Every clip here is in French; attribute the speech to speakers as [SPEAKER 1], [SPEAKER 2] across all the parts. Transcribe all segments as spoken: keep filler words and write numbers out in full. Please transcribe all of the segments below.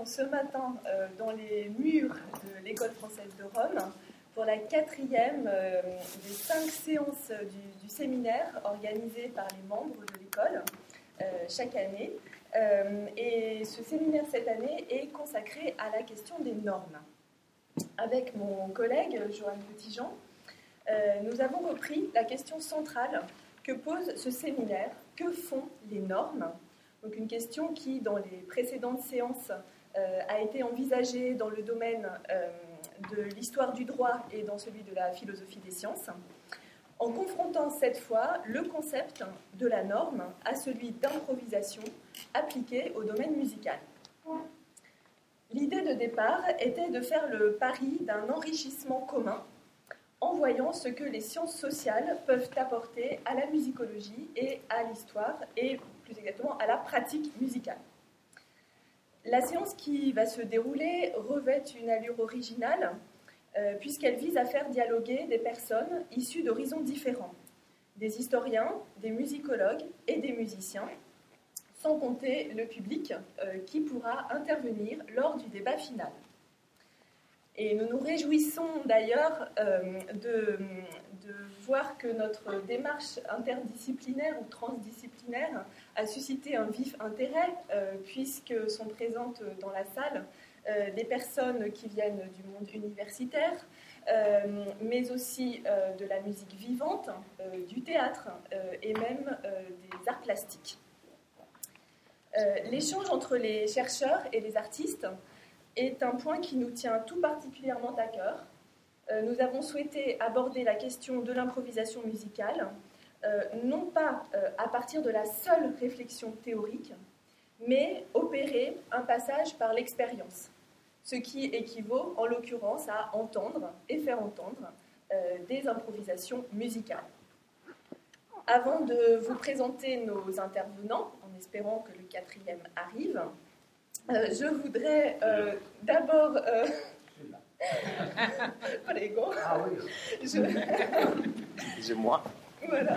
[SPEAKER 1] accueillons ce matin euh, dans les murs de l'École française de Rome pour la quatrième euh, des cinq séances du, du séminaire organisé par les membres de l'école euh, chaque année. Euh, et ce séminaire cette année est consacré à la question des normes. Avec mon collègue Johan Petitjean, euh, nous avons repris la question centrale que pose ce séminaire. Que font les normes ? Donc une question qui, dans les précédentes séances, euh, a été envisagée dans le domaine euh, de l'histoire du droit et dans celui de la philosophie des sciences, en confrontant cette fois le concept de la norme à celui d'improvisation appliqué au domaine musical. L'idée de départ était de faire le pari d'un enrichissement commun en voyant ce que les sciences sociales peuvent apporter à la musicologie et à l'histoire, et plus exactement à la pratique musicale. La séance qui va se dérouler revêt une allure originale, euh, puisqu'elle vise à faire dialoguer des personnes issues d'horizons différents, des historiens, des musicologues et des musiciens, sans compter le public euh, qui pourra intervenir lors du débat final. Et nous nous réjouissons d'ailleurs euh, de, de voir que notre démarche interdisciplinaire ou transdisciplinaire a suscité un vif intérêt, euh, puisque sont présentes dans la salle euh, des personnes qui viennent du monde universitaire, euh, mais aussi euh, de la musique vivante, euh, du théâtre euh, et même euh, des arts plastiques. Euh, l'échange entre les chercheurs et les artistes est un point qui nous tient tout particulièrement à cœur. Euh, nous avons souhaité aborder la question de l'improvisation musicale, euh, non pas euh, à partir de la seule réflexion théorique, mais opérer un passage par l'expérience, ce qui équivaut en l'occurrence à entendre et faire entendre euh, des improvisations musicales. Avant de vous présenter nos intervenants, en espérant que le quatrième arrive, Euh, je voudrais euh, d'abord... Euh... Prego.
[SPEAKER 2] Ah oui.
[SPEAKER 1] Je...
[SPEAKER 2] C'est moi.
[SPEAKER 1] Voilà.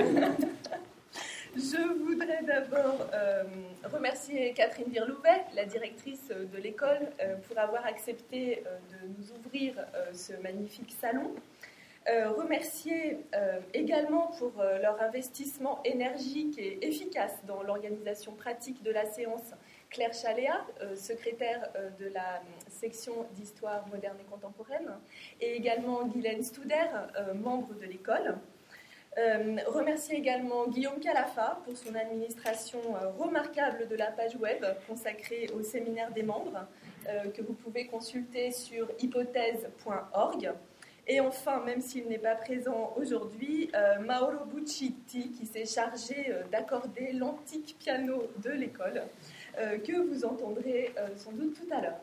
[SPEAKER 1] Je voudrais d'abord euh, remercier Catherine Virlouvet, la directrice de l'école, euh, pour avoir accepté euh, de nous ouvrir euh, ce magnifique salon. Euh, remercier euh, également pour euh, leur investissement énergique et efficace dans l'organisation pratique de la séance Claire Chaléa, euh, secrétaire euh, de la section d'histoire moderne et contemporaine, et également Guylaine Stouder, euh, membre de l'école. Euh, remercier également Guillaume Calafa pour son administration euh, remarquable de la page web consacrée au séminaire des membres, euh, que vous pouvez consulter sur hypothèse point org. Et enfin, même s'il n'est pas présent aujourd'hui, euh, Mauro Buccitti, qui s'est chargé euh, d'accorder l'antique piano de l'école, euh, que vous entendrez euh, sans doute tout à l'heure.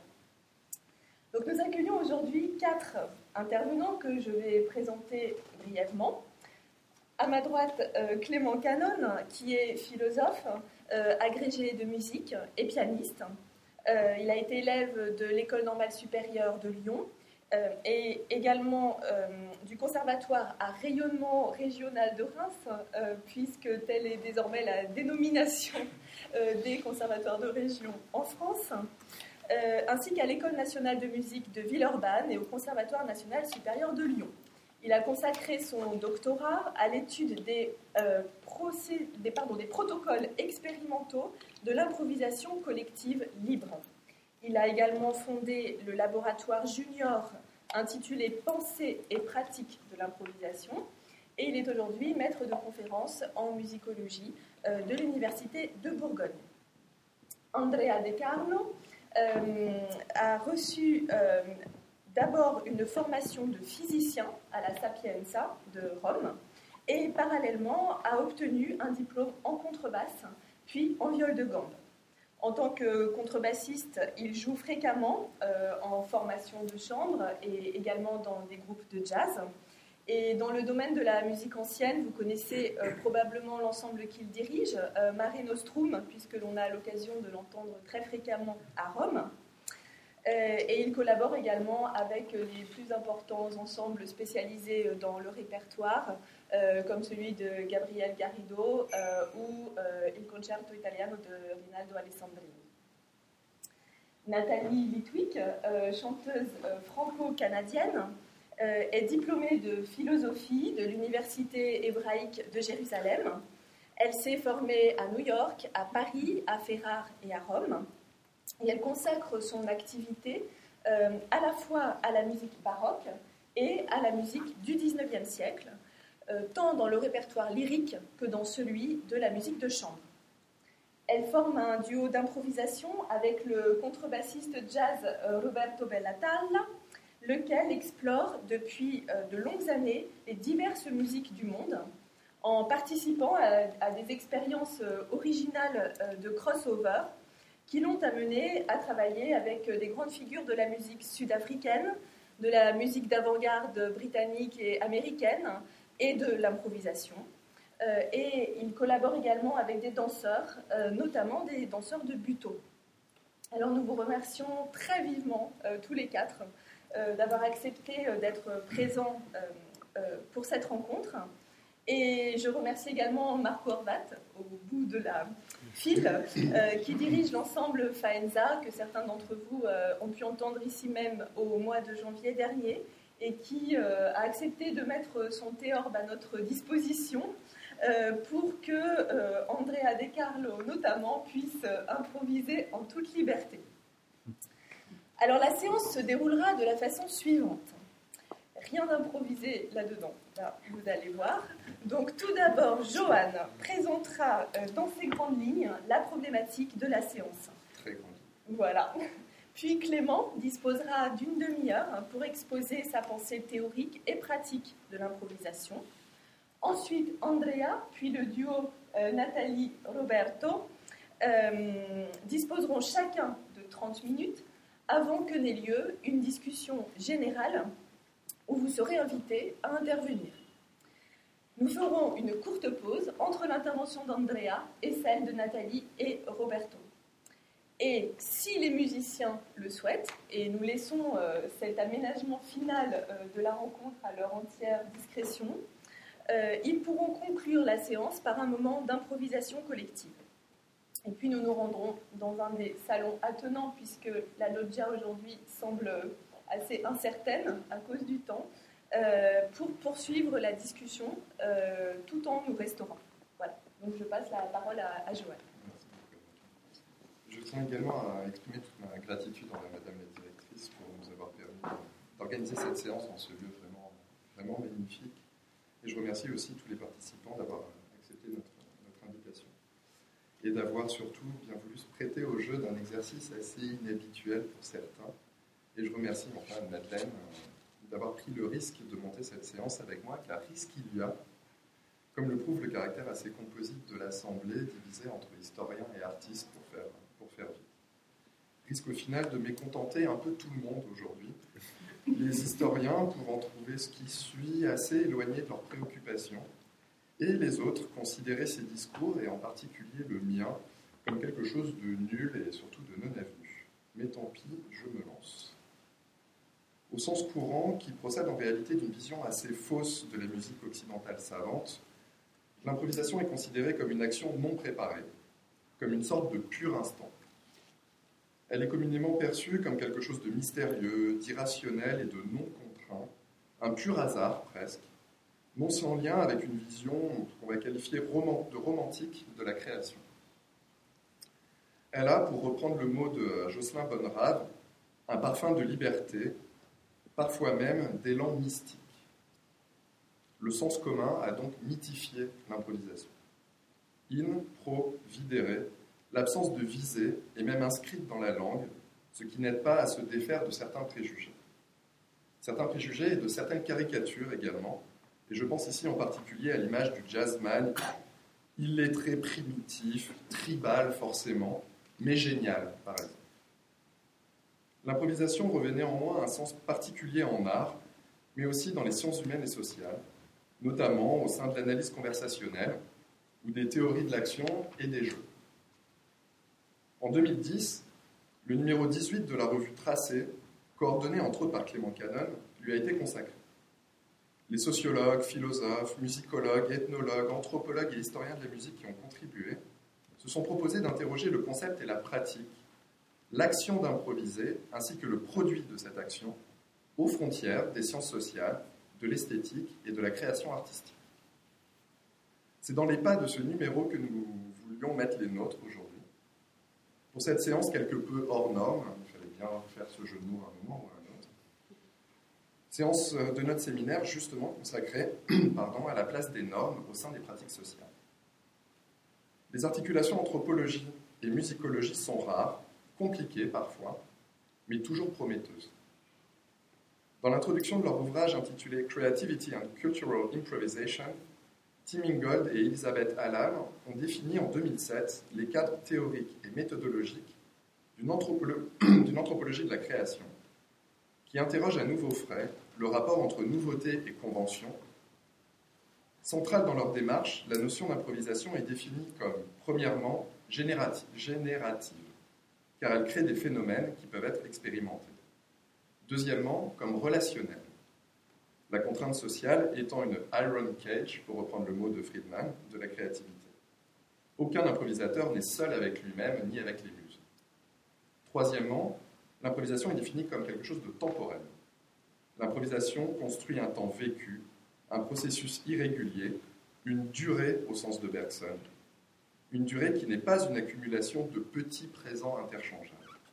[SPEAKER 1] Donc nous accueillons aujourd'hui quatre intervenants que je vais présenter brièvement. À ma droite, euh, Clément Canon, qui est philosophe, euh, agrégé de musique et pianiste. Euh, il a été élève de l'École normale supérieure de Lyon, Euh, et également euh, du conservatoire à rayonnement régional de Reims, euh, puisque telle est désormais la dénomination euh, des conservatoires de région en France, euh, ainsi qu'à l'École nationale de musique de Villeurbanne et au Conservatoire national supérieur de Lyon. Il a consacré son doctorat à l'étude des, euh, procé- des, pardon, des protocoles expérimentaux de l'improvisation collective libre. Il a également fondé le laboratoire junior intitulé « Pensée et pratique de l'improvisation » et il est aujourd'hui maître de conférence en musicologie euh, de l'Université de Bourgogne. Andrea De Carlo euh, a reçu euh, d'abord une formation de physicien à la Sapienza de Rome et parallèlement a obtenu un diplôme en contrebasse puis en viol de gambe. En tant que contrebassiste, il joue fréquemment euh, en formation de chambre et également dans des groupes de jazz. Et dans le domaine de la musique ancienne, vous connaissez euh, probablement l'ensemble qu'il dirige, euh, Mare Nostrum, puisque l'on a l'occasion de l'entendre très fréquemment à Rome. Euh, et il collabore également avec les plus importants ensembles spécialisés dans le répertoire, euh, comme celui de Gabriel Garrido euh, ou euh, Il Concerto Italiano de Rinaldo Alessandrini. Nathalie Litwick, euh, chanteuse euh, franco-canadienne, euh, est diplômée de philosophie de l'Université hébraïque de Jérusalem. Elle s'est formée à New York, à Paris, à Ferrare et à Rome. Et elle consacre son activité euh, à la fois à la musique baroque et à la musique du dix-neuvième siècle, euh, tant dans le répertoire lyrique que dans celui de la musique de chambre. Elle forme un duo d'improvisation avec le contrebassiste jazz euh, Roberto Bellatalla, lequel explore depuis euh, de longues années les diverses musiques du monde, en participant à, à des expériences euh, originales euh, de crossover qui l'ont amené à travailler avec euh, des grandes figures de la musique sud-africaine, de la musique d'avant-garde britannique et américaine et de l'improvisation. Euh, et il collabore également avec des danseurs, euh, notamment des danseurs de buto. Alors nous vous remercions très vivement, euh, tous les quatre, euh, d'avoir accepté euh, d'être présents euh, euh, pour cette rencontre. Et je remercie également Marco Horvat, au bout de la file, euh, qui dirige l'ensemble Faenza, que certains d'entre vous euh, ont pu entendre ici même au mois de janvier dernier, et qui euh, a accepté de mettre son théorbe à notre disposition, Euh, pour que euh, Andrea De Carlo, notamment, puisse euh, improviser en toute liberté. Alors, la séance se déroulera de la façon suivante. Rien d'improvisé là-dedans, là, vous allez voir. Donc, tout d'abord, Johan présentera euh, dans ses grandes lignes la problématique de la séance.
[SPEAKER 3] Très grande.
[SPEAKER 1] Voilà. Puis Clément disposera d'une demi-heure pour exposer sa pensée théorique et pratique de l'improvisation. Ensuite, Andrea, puis le duo euh, Nathalie-Roberto euh, disposeront chacun de trente minutes avant que n'ait lieu une discussion générale où vous serez invités à intervenir. Nous ferons une courte pause entre l'intervention d'Andrea et celle de Nathalie et Roberto. Et si les musiciens le souhaitent, et nous laissons euh, cet aménagement final euh, de la rencontre à leur entière discrétion, Euh, ils pourront conclure la séance par un moment d'improvisation collective. Et puis nous nous rendrons dans un des salons attenants, puisque la loggia aujourd'hui semble assez incertaine à cause du temps, euh, pour poursuivre la discussion euh, tout en nous restaurant. Voilà, donc je passe la parole à, à Joël.
[SPEAKER 3] Je tiens également à exprimer toute ma gratitude envers Madame la directrice pour nous avoir permis d'organiser cette séance dans ce lieu vraiment, vraiment magnifique. Et je remercie aussi tous les participants d'avoir accepté notre, notre invitation et d'avoir surtout bien voulu se prêter au jeu d'un exercice assez inhabituel pour certains. Et je remercie enfin Madeleine euh, d'avoir pris le risque de monter cette séance avec moi, car risque il y a, comme le prouve le caractère assez composite de l'Assemblée, divisée entre historiens et artistes pour faire, pour faire vite. Risque au final de mécontenter un peu tout le monde aujourd'hui, les historiens pouvant trouver ce qui suit assez éloigné de leurs préoccupations, et les autres considérer ces discours, et en particulier le mien, comme quelque chose de nul et surtout de non avenu. Mais tant pis, je me lance. Au sens courant, qui procède en réalité d'une vision assez fausse de la musique occidentale savante, l'improvisation est considérée comme une action non préparée, comme une sorte de pur instant. Elle est communément perçue comme quelque chose de mystérieux, d'irrationnel et de non contraint, un pur hasard presque, non sans lien avec une vision qu'on va qualifier de romantique de la création. Elle a, pour reprendre le mot de Jocelyn Bonnerave, un parfum de liberté, parfois même d'élan mystique. Le sens commun a donc mythifié l'improvisation. In pro videre, l'absence de visée est même inscrite dans la langue, ce qui n'aide pas à se défaire de certains préjugés. Certains préjugés et de certaines caricatures également, et je pense ici en particulier à l'image du jazzman, illettré primitif, tribal forcément, mais génial par exemple. L'improvisation revêt néanmoins un sens particulier en art, mais aussi dans les sciences humaines et sociales, notamment au sein de l'analyse conversationnelle ou des théories de l'action et des jeux. En deux mille dix, le numéro dix-huit de la revue Tracé, coordonné entre autres par Clément Canon, lui a été consacré. Les sociologues, philosophes, musicologues, ethnologues, anthropologues et historiens de la musique qui ont contribué se sont proposés d'interroger le concept et la pratique l'action d'improviser ainsi que le produit de cette action aux frontières des sciences sociales, de l'esthétique et de la création artistique. C'est dans les pas de ce numéro que nous voulions mettre les nôtres aujourd'hui. Pour cette séance quelque peu hors norme, il fallait bien faire ce jeu de mots à un moment ou à un autre, séance de notre séminaire justement consacrée pardon, à la place des normes au sein des pratiques sociales. Les articulations anthropologie et musicologie sont rares, compliquées parfois, mais toujours prometteuses. Dans l'introduction de leur ouvrage intitulé Creativity and Cultural Improvisation, Tim Ingold et Elizabeth Hallam ont défini en deux mille sept les cadres théoriques et méthodologiques d'une, anthropolo- d'une anthropologie de la création, qui interroge à nouveau frais le rapport entre nouveauté et convention. Centrale dans leur démarche, la notion d'improvisation est définie comme, premièrement, générative, générative, car elle crée des phénomènes qui peuvent être expérimentés. Deuxièmement, comme relationnelle, la contrainte sociale étant une iron cage, pour reprendre le mot de Friedman, de la créativité. Aucun improvisateur n'est seul avec lui-même ni avec les muses. Troisièmement, l'improvisation est définie comme quelque chose de temporel. L'improvisation construit un temps vécu, un processus irrégulier, une durée au sens de Bergson, une durée qui n'est pas une accumulation de petits présents interchangeables.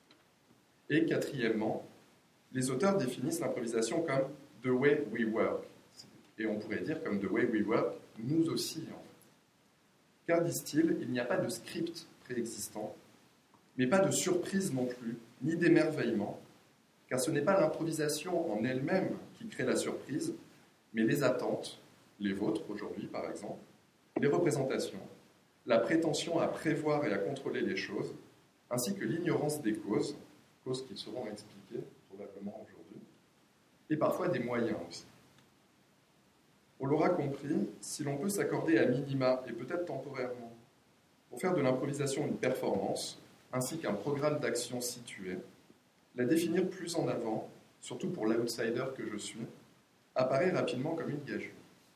[SPEAKER 3] Et quatrièmement, les auteurs définissent l'improvisation comme « the way we work », et on pourrait dire comme « the way we work », nous aussi en fait. Car, disent-ils, il n'y a pas de script préexistant, mais pas de surprise non plus, ni d'émerveillement, car ce n'est pas l'improvisation en elle-même qui crée la surprise, mais les attentes, les vôtres aujourd'hui par exemple, les représentations, la prétention à prévoir et à contrôler les choses, ainsi que l'ignorance des causes, causes qui seront expliquées probablement aujourd'hui, et parfois des moyens aussi. On l'aura compris, si l'on peut s'accorder à minima, et peut-être temporairement, pour faire de l'improvisation une performance, ainsi qu'un programme d'action situé, la définir plus en avant, surtout pour l'outsider que je suis, apparaît rapidement comme une gageure.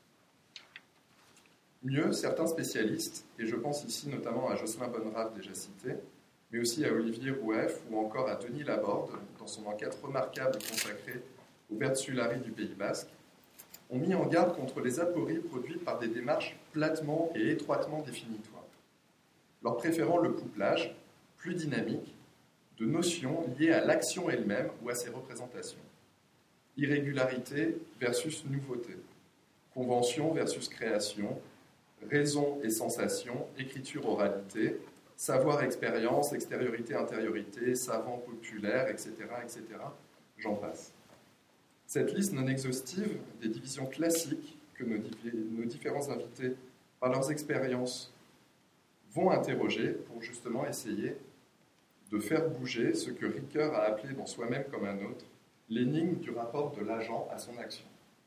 [SPEAKER 3] Mieux, certains spécialistes, et je pense ici notamment à Jocelyn Bonrave déjà cité, mais aussi à Olivier Roueff ou encore à Denis Laborde, dans son enquête remarquable consacrée au Bertsulari du Pays Basque, ont mis en garde contre les apories produites par des démarches platement et étroitement définitoires, leur préférant le couplage, plus dynamique, de notions liées à l'action elle-même ou à ses représentations. Irrégularité versus nouveauté, convention versus création, raison et sensation, écriture-oralité, savoir-expérience, extériorité-intériorité, savant populaire, et cetera, et cetera. J'en passe. Cette liste non exhaustive des divisions classiques que nos, nos différents invités, par leurs expériences, vont interroger pour justement essayer de faire bouger ce que Ricoeur a appelé dans Soi-même comme un autre l'énigme du rapport de l'agent à son action.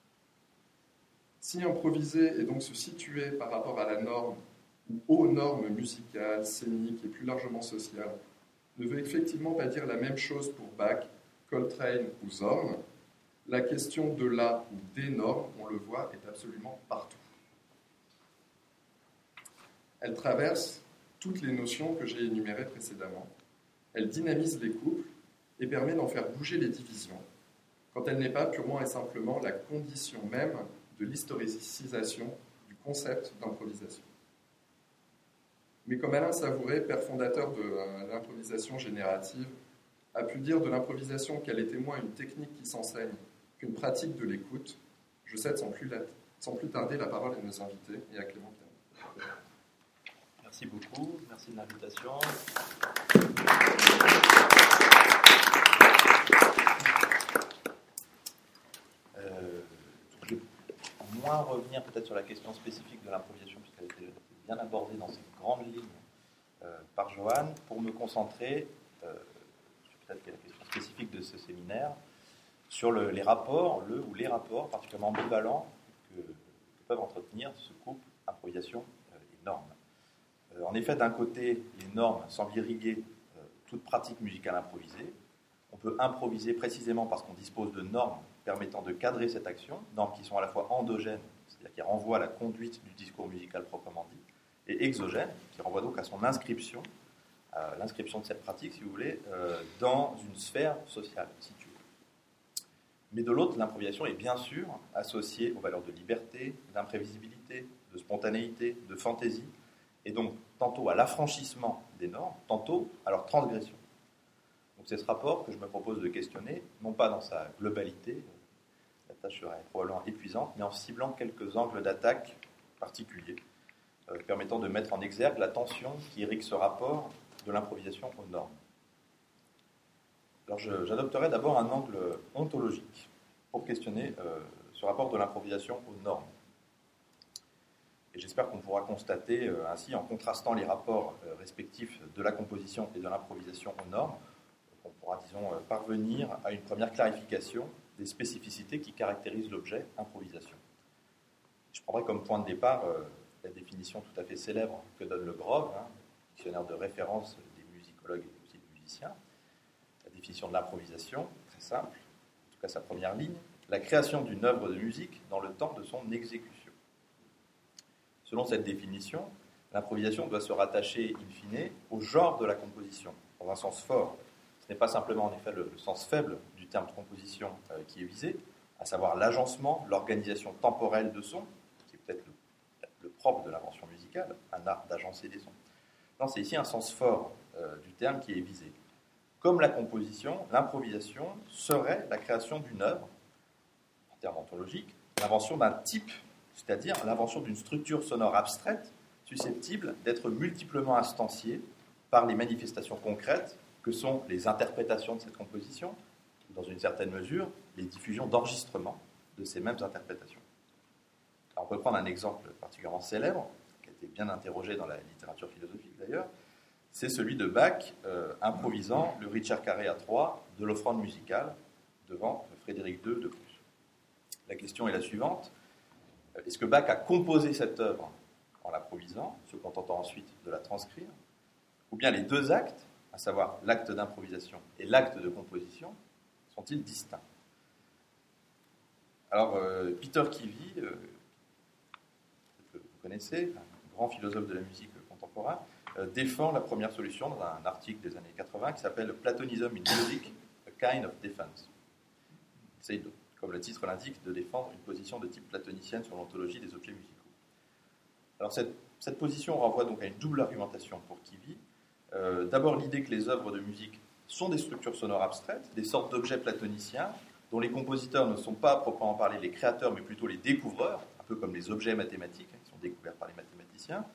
[SPEAKER 3] Si improviser et donc se situer par rapport à la norme ou aux normes musicales, scéniques et plus largement sociales ne veut effectivement pas dire la même chose pour Bach, Coltrane ou Zorn, la question de la ou des normes, on le voit, est absolument partout. Elle traverse toutes les notions que j'ai énumérées précédemment. Elle dynamise les couples et permet d'en faire bouger les divisions, quand elle n'est pas purement et simplement la condition même de l'historicisation du concept d'improvisation. Mais comme Alain Savouret, père fondateur de euh, l'improvisation générative, a pu dire de l'improvisation qu'elle était moins une technique qui s'enseigne qu'une pratique de l'écoute, je cède sans plus, la, sans plus tarder la parole à nos invités et à Clément Piano.
[SPEAKER 4] Merci beaucoup, merci de l'invitation. Euh, je vais moins revenir peut-être sur la question spécifique de l'improvisation, puisqu'elle a été bien abordée dans cette grande ligne euh, par Johan, pour me concentrer euh, sur peut-être la question spécifique de ce séminaire, sur le, les rapports, le ou les rapports particulièrement ambivalents que, que peuvent entretenir ce couple improvisation euh, et normes. Euh, en effet, d'un côté, les normes semblent irriguer euh, toute pratique musicale improvisée. On peut improviser précisément parce qu'on dispose de normes permettant de cadrer cette action, normes qui sont à la fois endogènes, c'est-à-dire qui renvoient à la conduite du discours musical proprement dit, et exogènes, qui renvoient donc à son inscription à l'inscription de cette pratique, si vous voulez, euh, dans une sphère sociale située. Mais de l'autre, l'improvisation est bien sûr associée aux valeurs de liberté, d'imprévisibilité, de spontanéité, de fantaisie, et donc tantôt à l'affranchissement des normes, tantôt à leur transgression. Donc c'est ce rapport que je me propose de questionner, non pas dans sa globalité, la tâche serait probablement épuisante, mais en ciblant quelques angles d'attaque particuliers, euh, permettant de mettre en exergue la tension qui irrigue ce rapport de l'improvisation aux normes. Alors je, j'adopterai d'abord un angle ontologique pour questionner euh, ce rapport de l'improvisation aux normes. Et j'espère qu'on pourra constater euh, ainsi, en contrastant les rapports euh, respectifs de la composition et de l'improvisation aux normes, qu'on pourra, disons, euh, parvenir à une première clarification des spécificités qui caractérisent l'objet improvisation. Je prendrai comme point de départ euh, la définition tout à fait célèbre que donne Le Grove, hein, dictionnaire de référence des musicologues et aussi des musiciens. La définition de l'improvisation, très simple, en tout cas sa première ligne, la création d'une œuvre de musique dans le temps de son exécution. Selon cette définition, l'improvisation doit se rattacher, in fine, au genre de la composition, dans un sens fort. Ce n'est pas simplement, en effet, le, le sens faible du terme de composition euh, qui est visé, à savoir l'agencement, l'organisation temporelle de sons, qui est peut-être le, le propre de l'invention musicale, un art d'agencer des sons. Non, c'est ici un sens fort euh, du terme qui est visé. Comme la composition, l'improvisation serait la création d'une œuvre, en termes ontologiques, l'invention d'un type, c'est-à-dire l'invention d'une structure sonore abstraite, susceptible d'être multiplement instanciée par les manifestations concrètes que sont les interprétations de cette composition, ou dans une certaine mesure, les diffusions d'enregistrements de ces mêmes interprétations. Alors, on peut prendre un exemple particulièrement célèbre, qui a été bien interrogé dans la littérature philosophique d'ailleurs, c'est celui de Bach euh, improvisant le Richard Carré à trois de l'offrande musicale devant Frédéric deux de Prusse. La question est la suivante. Est-ce que Bach a composé cette œuvre en l'improvisant, se contentant ensuite de la transcrire, ou bien les deux actes, à savoir l'acte d'improvisation et l'acte de composition, sont-ils distincts? Alors, euh, Peter Kivy, euh, que vous connaissez, un grand philosophe de la musique contemporaine, euh, défend la première solution dans un article des années quatre-vingts qui s'appelle « Platonism in Music, a kind of defense ». C'est de comme le titre l'indique, de défendre une position de type platonicienne sur l'ontologie des objets musicaux. Alors cette, cette position renvoie donc à une double argumentation pour Kivy. Euh, d'abord l'idée que les œuvres de musique sont des structures sonores abstraites, des sortes d'objets platoniciens, dont les compositeurs ne sont pas à proprement parler les créateurs, mais plutôt les découvreurs, un peu comme les objets mathématiques, hein, qui sont découverts par les mathématiciens.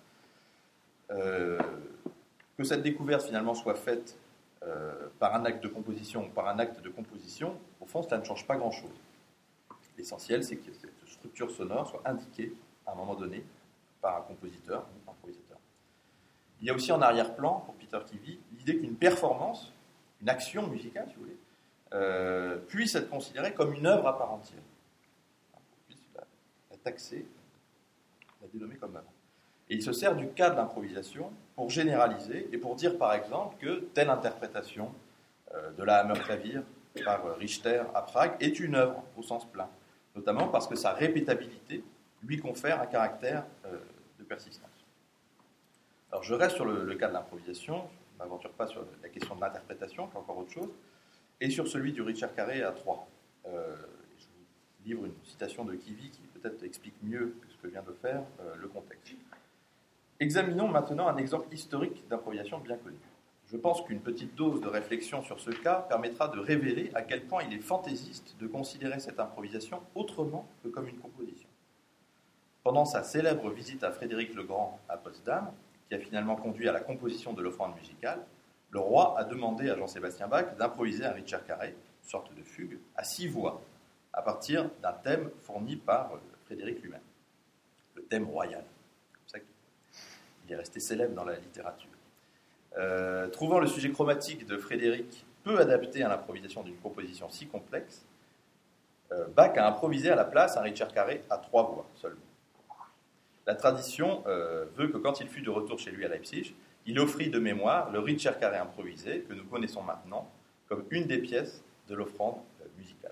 [SPEAKER 4] Euh, que cette découverte finalement soit faite euh, par un acte de composition ou par un acte de composition, au fond, cela ne change pas grand-chose. L'essentiel, c'est que cette structure sonore soit indiquée à un moment donné par un compositeur ou un improvisateur. Il y a aussi en arrière-plan, pour Peter Kivy, l'idée qu'une performance, une action musicale, si vous voulez, euh, puisse être considérée comme une œuvre à part entière. On puisse la, la taxer, la dénommer comme œuvre. Et il se sert du cas de l'improvisation pour généraliser et pour dire, par exemple, que telle interprétation euh, de la Hammerklavier par Richter à Prague est une œuvre au sens plein, notamment parce que sa répétabilité lui confère un caractère euh, de persistance. Alors je reste sur le, le cas de l'improvisation, je ne m'aventure pas sur la question de l'interprétation, qui est encore autre chose, et sur celui du Richard Carré à trois. Euh, je vous livre une citation de Kivy qui peut-être explique mieux que ce que vient de faire euh, le contexte. Examinons maintenant un exemple historique d'improvisation bien connu. Je pense qu'une petite dose de réflexion sur ce cas permettra de révéler à quel point il est fantaisiste de considérer cette improvisation autrement que comme une composition. Pendant sa célèbre visite à Frédéric le Grand à Potsdam, qui a finalement conduit à la composition de l'offrande musicale, le roi a demandé à Jean-Sébastien Bach d'improviser un Richard Carré, une sorte de fugue, à six voix, à partir d'un thème fourni par Frédéric lui-même, le thème royal. C'est comme ça qu'il est resté célèbre dans la littérature. Euh, trouvant le sujet chromatique de Frédéric peu adapté à l'improvisation d'une composition si complexe, euh, Bach a improvisé à la place un Richard Carré à trois voix seulement. La tradition euh, veut que quand il fut de retour chez lui à Leipzig, il offrit de mémoire le Richard Carré improvisé que nous connaissons maintenant comme une des pièces de l'offrande euh, musicale.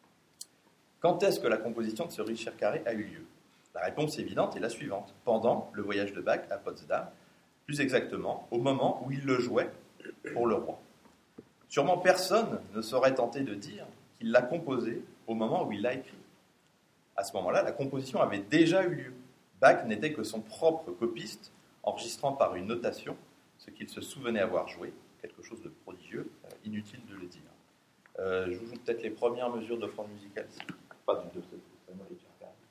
[SPEAKER 4] Quand est-ce que la composition de ce Richard Carré a eu lieu? La réponse évidente est la suivante. Pendant le voyage de Bach à Potsdam, plus exactement au moment où il le jouait pour le roi. Sûrement personne ne saurait tenter de dire qu'il l'a composé au moment où il l'a écrit. À ce moment-là, la composition avait déjà eu lieu. Bach n'était que son propre copiste, enregistrant par une notation ce qu'il se souvenait avoir joué, quelque chose de prodigieux, euh, inutile de le dire. Euh, je vous joue peut-être les premières mesures d'offrande musicale, si pas du de cette sonorité.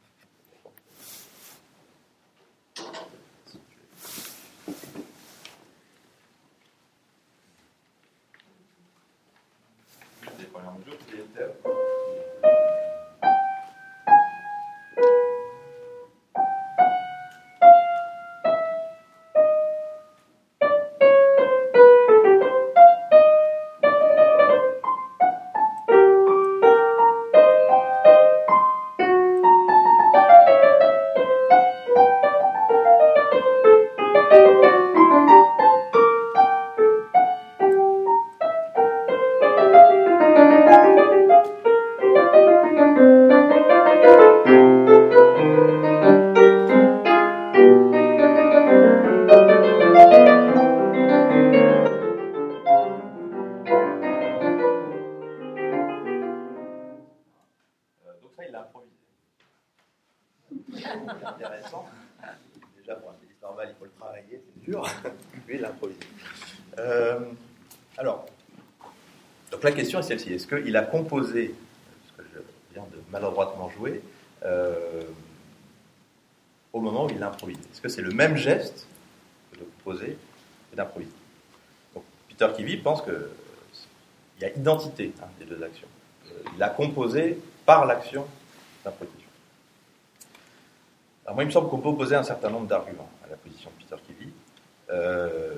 [SPEAKER 4] Les premières mesures, c'est les thèmes. Intéressant. Déjà, pour un pianiste normal, il faut le travailler, c'est dur. Lui, il l'improvise. Euh, alors, donc la question est celle-ci. Est-ce qu'il a composé ce que je viens de maladroitement jouer euh, au moment où il l'a improvisé? Est-ce que c'est le même geste que de composer et d'improviser? Donc, Peter Kivy pense qu'il y a identité hein, des deux actions. Il a composé par l'action d'improvisation. Alors moi, il me semble qu'on peut opposer un certain nombre d'arguments à la position de Peter Kivy. Euh,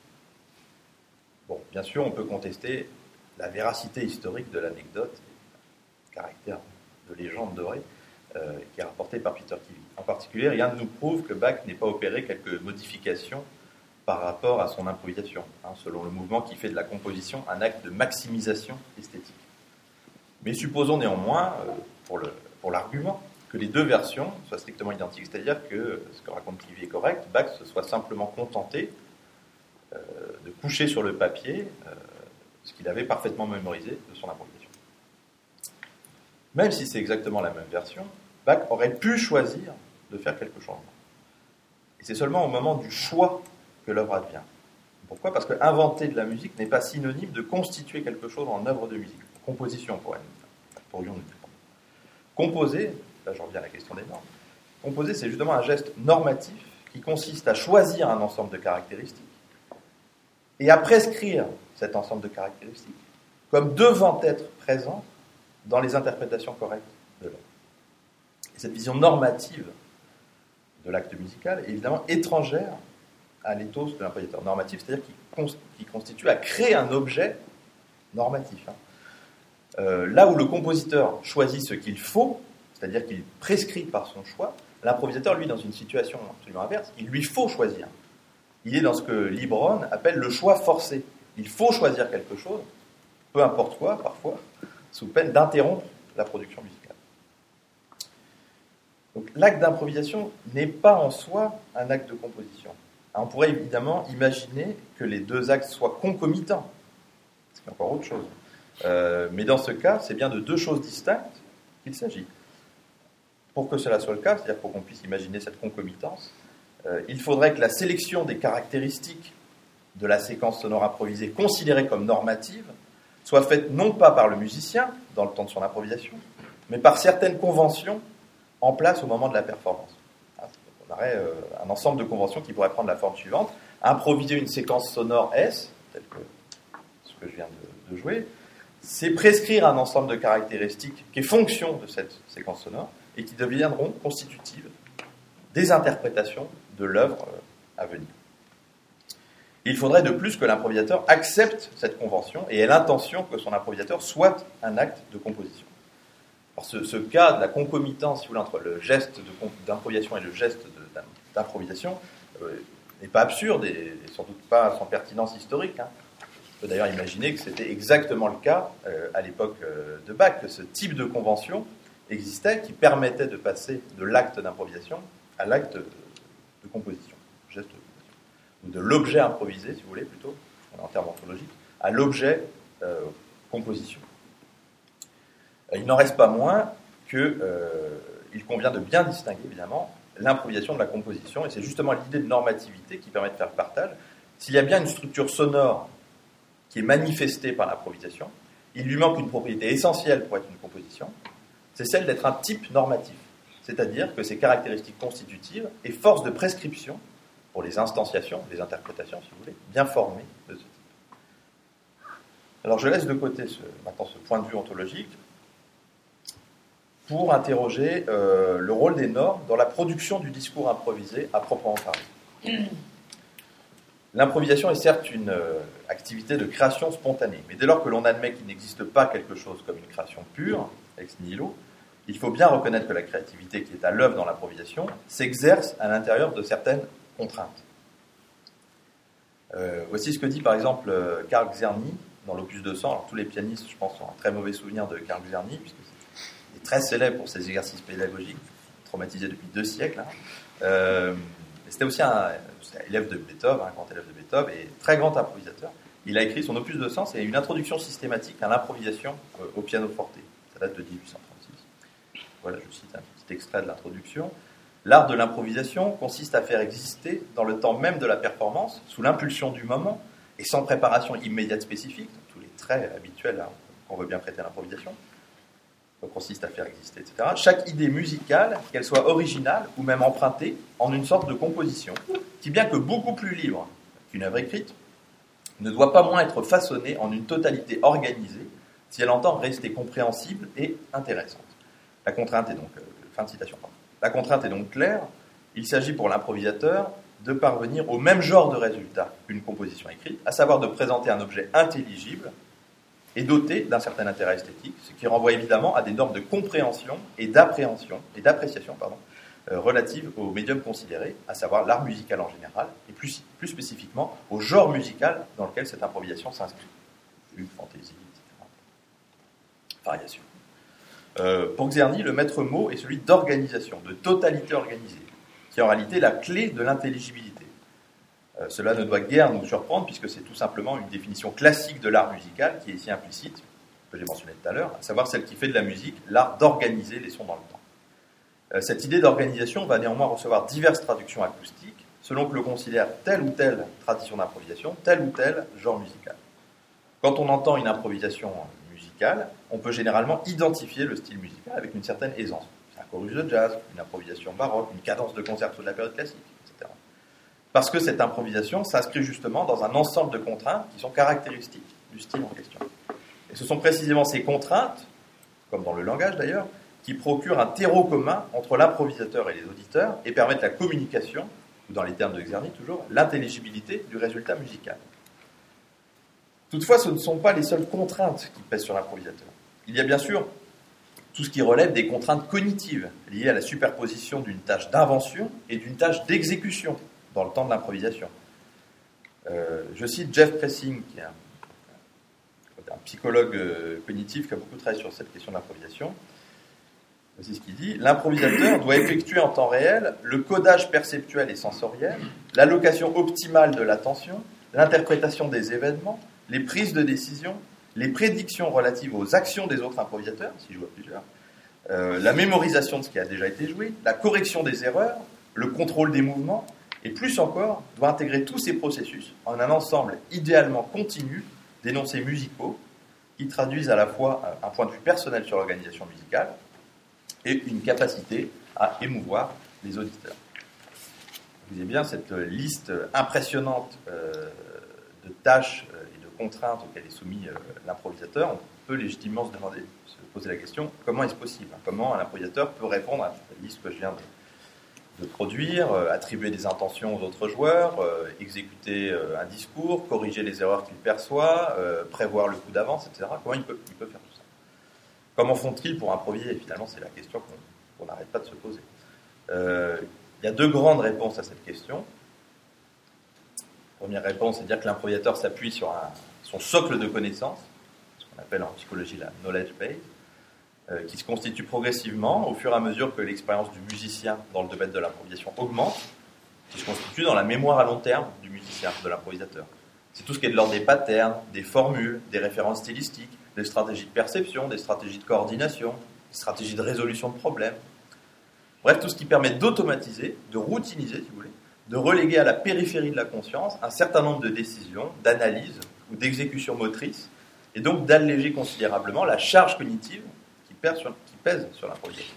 [SPEAKER 4] bon, bien sûr, on peut contester la véracité historique de l'anecdote, le caractère de légende dorée euh, qui est rapporté par Peter Kivy. En particulier, rien ne nous prouve que Bach n'ait pas opéré quelques modifications par rapport à son improvisation, hein, selon le mouvement qui fait de la composition un acte de maximisation esthétique. Mais supposons néanmoins, euh, pour, le, pour l'argument, que les deux versions soient strictement identiques, c'est-à-dire que ce que raconte Kivy est correct, Bach se soit simplement contenté euh, de coucher sur le papier euh, ce qu'il avait parfaitement mémorisé de son improvisation. Même si c'est exactement la même version, Bach aurait pu choisir de faire quelques changements. Et c'est seulement au moment du choix que l'œuvre advient. Pourquoi ? Parce que inventer de la musique n'est pas synonyme de constituer quelque chose en œuvre de musique. Composition, pourrions-nous dire. Composer, là j'en reviens à la question des normes, composer c'est justement un geste normatif qui consiste à choisir un ensemble de caractéristiques et à prescrire cet ensemble de caractéristiques comme devant être présent dans les interprétations correctes de l'œuvre. Et cette vision normative de l'acte musical est évidemment étrangère à l'éthos de l'improvisateur normatif, c'est-à-dire qui, cons- qui constitue à créer un objet normatif. Hein. Euh, là où le compositeur choisit ce qu'il faut, c'est-à-dire qu'il prescrit par son choix, l'improvisateur, lui, dans une situation absolument inverse, il lui faut choisir. Il est dans ce que Libron appelle le choix forcé. Il faut choisir quelque chose, peu importe quoi, parfois, sous peine d'interrompre la production musicale. Donc l'acte d'improvisation n'est pas en soi un acte de composition. Alors, on pourrait évidemment imaginer que les deux actes soient concomitants, ce qui est encore autre chose. Euh, mais dans ce cas, c'est bien de deux choses distinctes qu'il s'agit. Pour que cela soit le cas, c'est-à-dire pour qu'on puisse imaginer cette concomitance, euh, il faudrait que la sélection des caractéristiques de la séquence sonore improvisée considérée comme normative soit faite non pas par le musicien, dans le temps de son improvisation, mais par certaines conventions en place au moment de la performance. On aurait euh, un ensemble de conventions qui pourraient prendre la forme suivante. Improviser une séquence sonore S, telle que ce que je viens de, de jouer, c'est prescrire un ensemble de caractéristiques qui est fonction de cette séquence sonore et qui deviendront constitutives des interprétations de l'œuvre à venir. Il faudrait de plus que l'improvisateur accepte cette convention et ait l'intention que son improvisateur soit un acte de composition. Alors ce, ce cas de la concomitance, si vous voulez, entre le geste de, d'improvisation et le geste de, d'improvisation euh, n'est pas absurde et, et sans doute pas sans pertinence historique. Hein. On peut d'ailleurs imaginer que c'était exactement le cas euh, à l'époque euh, de Bach, que ce type de convention existait qui permettait de passer de l'acte d'improvisation à l'acte de, de composition, geste de composition. ou de l'objet improvisé, si vous voulez, plutôt, en termes ontologiques, à l'objet euh, composition. Il n'en reste pas moins qu'il euh, convient de bien distinguer, évidemment, l'improvisation de la composition, et c'est justement l'idée de normativité qui permet de faire le partage. S'il y a bien une structure sonore qui est manifestée par l'improvisation, il lui manque une propriété essentielle pour être une composition, c'est celle d'être un type normatif, c'est-à-dire que ses caractéristiques constitutives et force de prescription pour les instanciations, les interprétations, si vous voulez, bien formées de ce type. Alors je laisse de côté ce, maintenant ce point de vue ontologique pour interroger euh, le rôle des normes dans la production du discours improvisé à proprement parler. L'improvisation est certes une euh, activité de création spontanée, mais dès lors que l'on admet qu'il n'existe pas quelque chose comme une création pure, ex nihilo, il faut bien reconnaître que la créativité qui est à l'œuvre dans l'improvisation s'exerce à l'intérieur de certaines contraintes. Euh, voici ce que dit par exemple Carl Czerny dans l'opus deux cents. Alors, tous les pianistes, je pense, ont un très mauvais souvenir de Carl Czerny, puisque c'est, il est très célèbre pour ses exercices pédagogiques, traumatisé depuis deux siècles. Hein. Euh, C'était aussi un, un élève de Beethoven, un grand élève de Beethoven, et très grand improvisateur. Il a écrit son opus deux cents, c'est une introduction systématique à l'improvisation euh, au pianoforte. Ça date de dix-huit cent trente-six. Voilà, je cite un petit extrait de l'introduction. L'art de l'improvisation consiste à faire exister, dans le temps même de la performance, sous l'impulsion du moment, et sans préparation immédiate spécifique, tous les traits habituels hein, qu'on veut bien prêter à l'improvisation, consiste à faire exister, et cetera. Chaque idée musicale, qu'elle soit originale ou même empruntée, en une sorte de composition, qui bien que beaucoup plus libre qu'une œuvre écrite, ne doit pas moins être façonnée en une totalité organisée, si elle entend rester compréhensible et intéressante. La contrainte est donc, euh, fin de citation, pardon. La contrainte est donc claire, il s'agit pour l'improvisateur de parvenir au même genre de résultat qu'une composition écrite, à savoir de présenter un objet intelligible et doté d'un certain intérêt esthétique, ce qui renvoie évidemment à des normes de compréhension et d'appréhension et d'appréciation pardon, euh, relatives au médium considéré, à savoir l'art musical en général, et plus, plus spécifiquement au genre musical dans lequel cette improvisation s'inscrit. Fugue, fantaisie, et cetera. Variation. Euh, pour Czerny, le maître mot est celui d'organisation, de totalité organisée, qui est en réalité la clé de l'intelligibilité. Euh, cela ne doit guère nous surprendre, puisque c'est tout simplement une définition classique de l'art musical qui est ici implicite, que j'ai mentionné tout à l'heure, à savoir celle qui fait de la musique l'art d'organiser les sons dans le temps. Euh, cette idée d'organisation va néanmoins recevoir diverses traductions acoustiques, selon que l'on considère telle ou telle tradition d'improvisation, tel ou tel genre musical. Quand on entend une improvisation musicale, on peut généralement identifier le style musical avec une certaine aisance. C'est un chorus de jazz, une improvisation baroque, une cadence de concerto de la période classique, et cetera. Parce que cette improvisation s'inscrit justement dans un ensemble de contraintes qui sont caractéristiques du style en question. Et ce sont précisément ces contraintes, comme dans le langage d'ailleurs, qui procurent un terreau commun entre l'improvisateur et les auditeurs et permettent la communication, ou dans les termes de Czerny toujours, l'intelligibilité du résultat musical. Toutefois, ce ne sont pas les seules contraintes qui pèsent sur l'improvisateur. Il y a bien sûr tout ce qui relève des contraintes cognitives liées à la superposition d'une tâche d'invention et d'une tâche d'exécution dans le temps de l'improvisation. Euh, je cite Jeff Pressing, qui est un, un psychologue euh, cognitif qui a beaucoup travaillé sur cette question de l'improvisation. C'est ce qu'il dit. L'improvisateur doit effectuer en temps réel le codage perceptuel et sensoriel, l'allocation optimale de l'attention, l'interprétation des événements, les prises de décision, les prédictions relatives aux actions des autres improvisateurs, s'il joue à plusieurs, euh, la mémorisation de ce qui a déjà été joué, la correction des erreurs, le contrôle des mouvements, et plus encore, doit intégrer tous ces processus en un ensemble idéalement continu d'énoncés musicaux qui traduisent à la fois un point de vue personnel sur l'organisation musicale et une capacité à émouvoir les auditeurs. Vous voyez bien cette liste impressionnante euh, de tâches et de contraintes auxquelles est soumis euh, l'improvisateur. On peut légitimement se demander, se poser la question, comment est-ce possible ? Comment un improvisateur peut répondre à cette liste que je viens de, de produire, euh, attribuer des intentions aux autres joueurs, euh, exécuter euh, un discours, corriger les erreurs qu'il perçoit, euh, prévoir le coup d'avance, et cetera. Comment il peut, il peut faire tout ça ? Comment font-ils pour improviser ? Finalement, c'est la question qu'on n'arrête pas de se poser. Euh, il y a deux grandes réponses à cette question. Première réponse, c'est de dire que l'improvisateur s'appuie sur un, son socle de connaissances, ce qu'on appelle en psychologie la knowledge base, euh, qui se constitue progressivement au fur et à mesure que l'expérience du musicien dans le domaine de l'improvisation augmente, qui se constitue dans la mémoire à long terme du musicien. musicien, de l'improvisateur. C'est tout ce qui est de l'ordre des patterns, des formules, des références stylistiques, des stratégies de perception, des stratégies de coordination, des stratégies de résolution de problèmes. Bref, tout ce qui permet d'automatiser, de routiniser, si vous voulez, de reléguer à la périphérie de la conscience un certain nombre de décisions, d'analyses ou d'exécutions motrices, et donc d'alléger considérablement la charge cognitive qui pèse sur, qui pèse sur l'improvisation.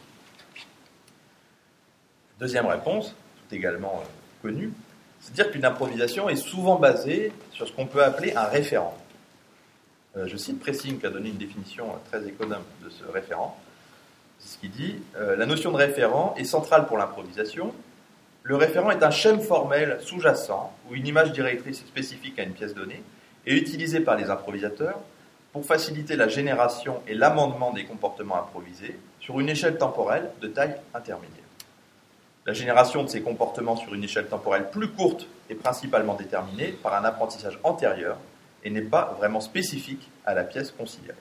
[SPEAKER 4] Deuxième réponse, tout également euh, connue, c'est de dire qu'une improvisation est souvent basée sur ce qu'on peut appeler un référent. Euh, je cite Pressing qui a donné une définition euh, très économe de ce référent. C'est ce qu'il dit. Euh, la notion de référent est centrale pour l'improvisation. Le référent est un schème formel sous-jacent ou une image directrice spécifique à une pièce donnée et utilisé par les improvisateurs pour faciliter la génération et l'amendement des comportements improvisés sur une échelle temporelle de taille intermédiaire. La génération de ces comportements sur une échelle temporelle plus courte est principalement déterminée par un apprentissage antérieur et n'est pas vraiment spécifique à la pièce considérée.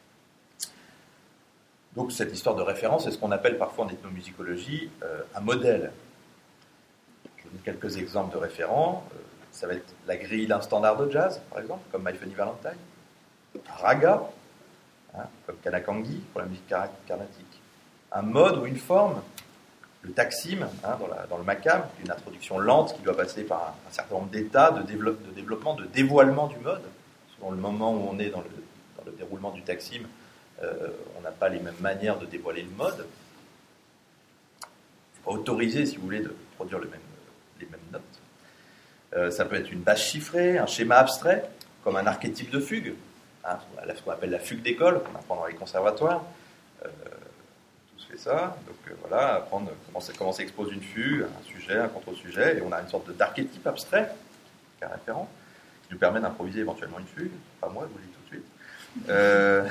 [SPEAKER 4] Donc cette histoire de référence, c'est ce qu'on appelle parfois en ethnomusicologie euh, un modèle. Je vous donne quelques exemples de référents. Euh, ça va être la grille d'un standard de jazz, par exemple, comme My Funny Valentine. Un raga, hein, comme Kanakangi pour la musique carnatique. Un mode ou une forme, le taksim, hein, dans, la, dans le makam, une introduction lente qui doit passer par un, un certain nombre d'états de, développe, de développement, de dévoilement du mode. Selon le moment où on est dans le, dans le déroulement du taksim, euh, on n'a pas les mêmes manières de dévoiler le mode. Il faut pas autoriser, si vous voulez, de produire le même, les mêmes notes. Euh, ça peut être une base chiffrée, un schéma abstrait, comme un archétype de fugue, hein, ce qu'on appelle la fugue d'école, qu'on apprend dans les conservatoires. Euh, fait ça, donc euh, voilà, apprendre comment, comment s'expose une fugue, un sujet, un contre-sujet, et on a une sorte d'archétype abstrait, qui est un référent, qui nous permet d'improviser éventuellement une fugue, pas moi, je vous le dis tout de suite. Euh,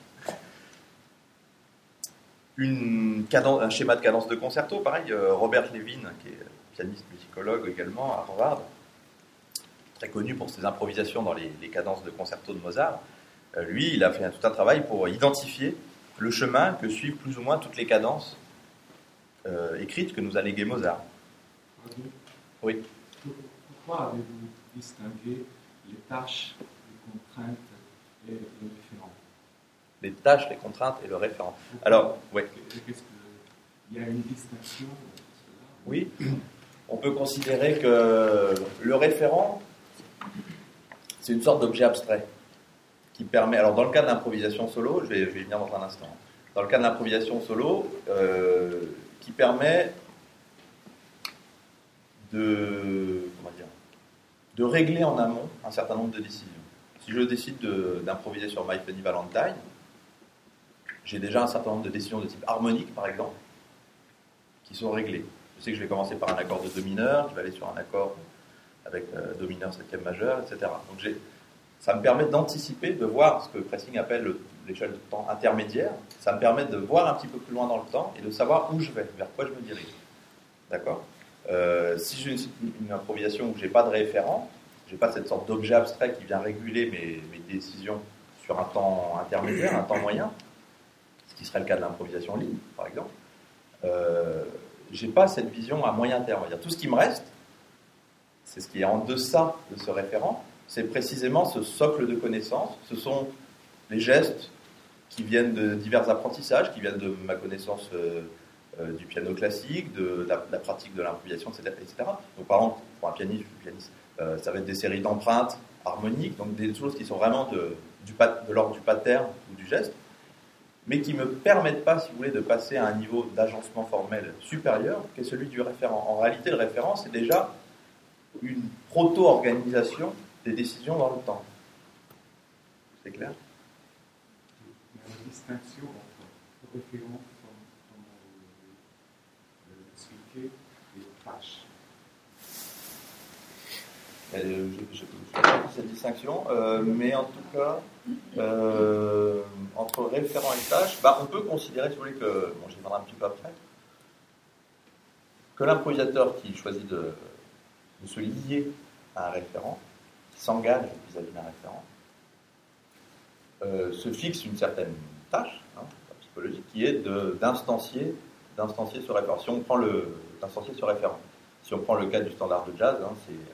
[SPEAKER 4] une cadence, un schéma de cadence de concerto, pareil, euh, Robert Levin, qui est pianiste musicologue également à Harvard, très connu pour ses improvisations dans les, les cadences de concerto de Mozart, euh, lui, il a fait un, tout un travail pour identifier le chemin que suivent plus ou moins toutes les cadences euh, écrites que nous a léguées Mozart. Oui.
[SPEAKER 5] Pourquoi avez-vous distingué les tâches, les contraintes et le référent?
[SPEAKER 4] Les tâches, les contraintes et le référent. Pourquoi? Alors, oui.
[SPEAKER 5] Qu'est-ce que, il y a une distinction?
[SPEAKER 4] Oui. On peut considérer que le référent, c'est une sorte d'objet abstrait. Qui permet, alors dans le cas de l'improvisation solo, je vais, je vais y venir dans un instant, dans le cas de l'improvisation solo, euh, qui permet de, comment dire, de régler en amont un certain nombre de décisions. Si je décide de, d'improviser sur My Funny Valentine, j'ai déjà un certain nombre de décisions de type harmonique, par exemple, qui sont réglées. Je sais que je vais commencer par un accord de do mineur, je vais aller sur un accord avec euh, do mineur septième majeur, et cetera. Donc j'ai Ça me permet d'anticiper, de voir ce que Pressing appelle le, l'échelle de temps intermédiaire. Ça me permet de voir un petit peu plus loin dans le temps et de savoir où je vais, vers quoi je me dirige. D'accord ? euh, Si j'ai une, une improvisation où je n'ai pas de référent, je n'ai pas cette sorte d'objet abstrait qui vient réguler mes, mes décisions sur un temps intermédiaire, un temps moyen, ce qui serait le cas de l'improvisation libre, par exemple, euh, je n'ai pas cette vision à moyen terme. C'est-à-dire, tout ce qui me reste, c'est ce qui est en deçà de ce référent, c'est précisément ce socle de connaissances. Ce sont les gestes qui viennent de divers apprentissages, qui viennent de ma connaissance euh, euh, du piano classique, de la, de la pratique de l'improvisation, et cetera, et cetera. Donc, par exemple, pour un pianiste, pianiste euh, ça va être des séries d'empreintes harmoniques, donc des choses qui sont vraiment de, du, de l'ordre du pattern ou du geste, mais qui ne me permettent pas, si vous voulez, de passer à un niveau d'agencement formel supérieur, qui est celui du référent. En réalité, le référent, c'est déjà une proto-organisation des décisions dans le temps. C'est clair ?
[SPEAKER 5] Il y a une distinction entre référent, comme on l'a expliqué, et tâche.
[SPEAKER 4] Euh, je n'ai pas compris cette distinction, euh, mais en tout cas, euh, entre référent et tâche, bah, on peut considérer, si vous voulez, que, bon, j'y reviendrai un petit peu après, que l'improvisateur qui choisit de, de se lier à un référent, qui s'engage vis-à-vis d'un référent, euh, se fixe une certaine tâche hein, psychologique qui est de, d'instancier, d'instancier ce référent. Si on prend le, d'instancier ce référent. Si on prend le cas du standard de jazz, hein, c'est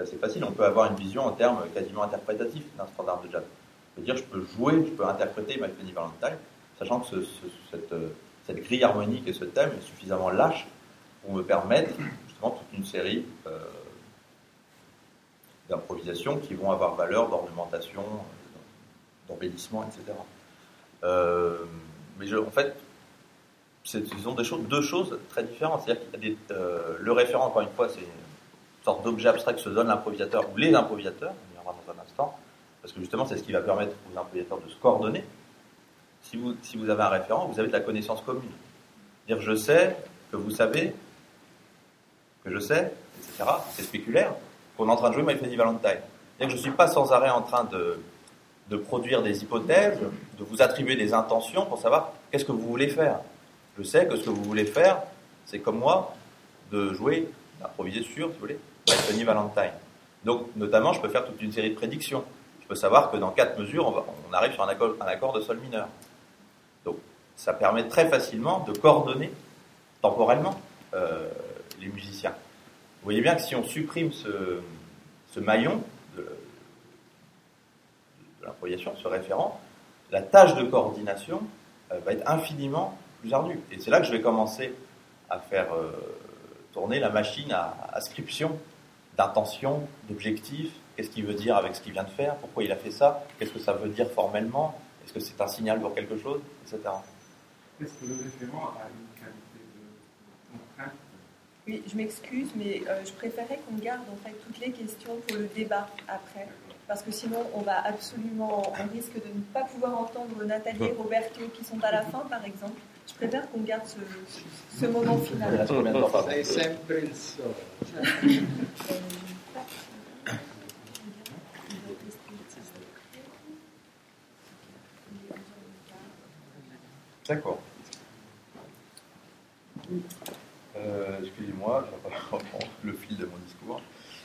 [SPEAKER 4] c'est assez facile. On peut avoir une vision en termes quasiment interprétatifs d'un standard de jazz. Je veux dire, je peux jouer, je peux interpréter My Funny Valentine, sachant que ce, ce, cette, cette grille harmonique et ce thème est suffisamment lâche pour me permettre justement toute une série euh, d'improvisations qui vont avoir valeur d'ornementation, d'embellissement, et cetera. Euh, mais je, en fait, c'est, ce sont des choses, deux choses très différentes. C'est-à-dire qu'il y a des, euh, le référent, encore une fois, c'est une sorte d'objet abstrait que se donne l'improvisateur ou les improvisateurs, on y reviendra dans un instant, parce que justement, c'est ce qui va permettre aux improvisateurs de se coordonner. Si vous, si vous avez un référent, vous avez de la connaissance commune. C'est-à-dire, je sais que vous savez, que je sais, et cetera. C'est spéculaire, qu'on est en train de jouer My Funny Valentine. C'est-à-dire que je ne suis pas sans arrêt en train de, de produire des hypothèses, de vous attribuer des intentions pour savoir qu'est-ce que vous voulez faire. Je sais que ce que vous voulez faire, c'est comme moi, de jouer, d'improviser sur, si vous voulez, My Funny Valentine. Donc, notamment, je peux faire toute une série de prédictions. Je peux savoir que dans quatre mesures, on, va, on arrive sur un accord, un accord de sol mineur. Donc, ça permet très facilement de coordonner temporellement euh, les musiciens. Vous voyez bien que si on supprime ce, ce maillon de, de l'improvisation, ce référent, la tâche de coordination euh, va être infiniment plus ardue. Et c'est là que je vais commencer à faire euh, tourner la machine à ascription d'intention, d'objectif. Qu'est-ce qu'il veut dire avec ce qu'il vient de faire? Pourquoi il a fait ça? Qu'est-ce que ça veut dire formellement? Est-ce que c'est un signal pour quelque chose? Etc.
[SPEAKER 5] Est-ce que le référent a une qualité de contrainte?
[SPEAKER 1] Oui, je m'excuse, mais euh, je préférais qu'on garde en fait toutes les questions pour le débat après, parce que sinon on va absolument, on risque de ne pas pouvoir entendre Nathalie et Roberto qui sont à la fin, par exemple. Je préfère qu'on garde ce, ce, ce moment final.
[SPEAKER 2] Sei sempre il sole.
[SPEAKER 4] D'accord. Euh, excusez-moi, je vais reprendre le fil de mon discours.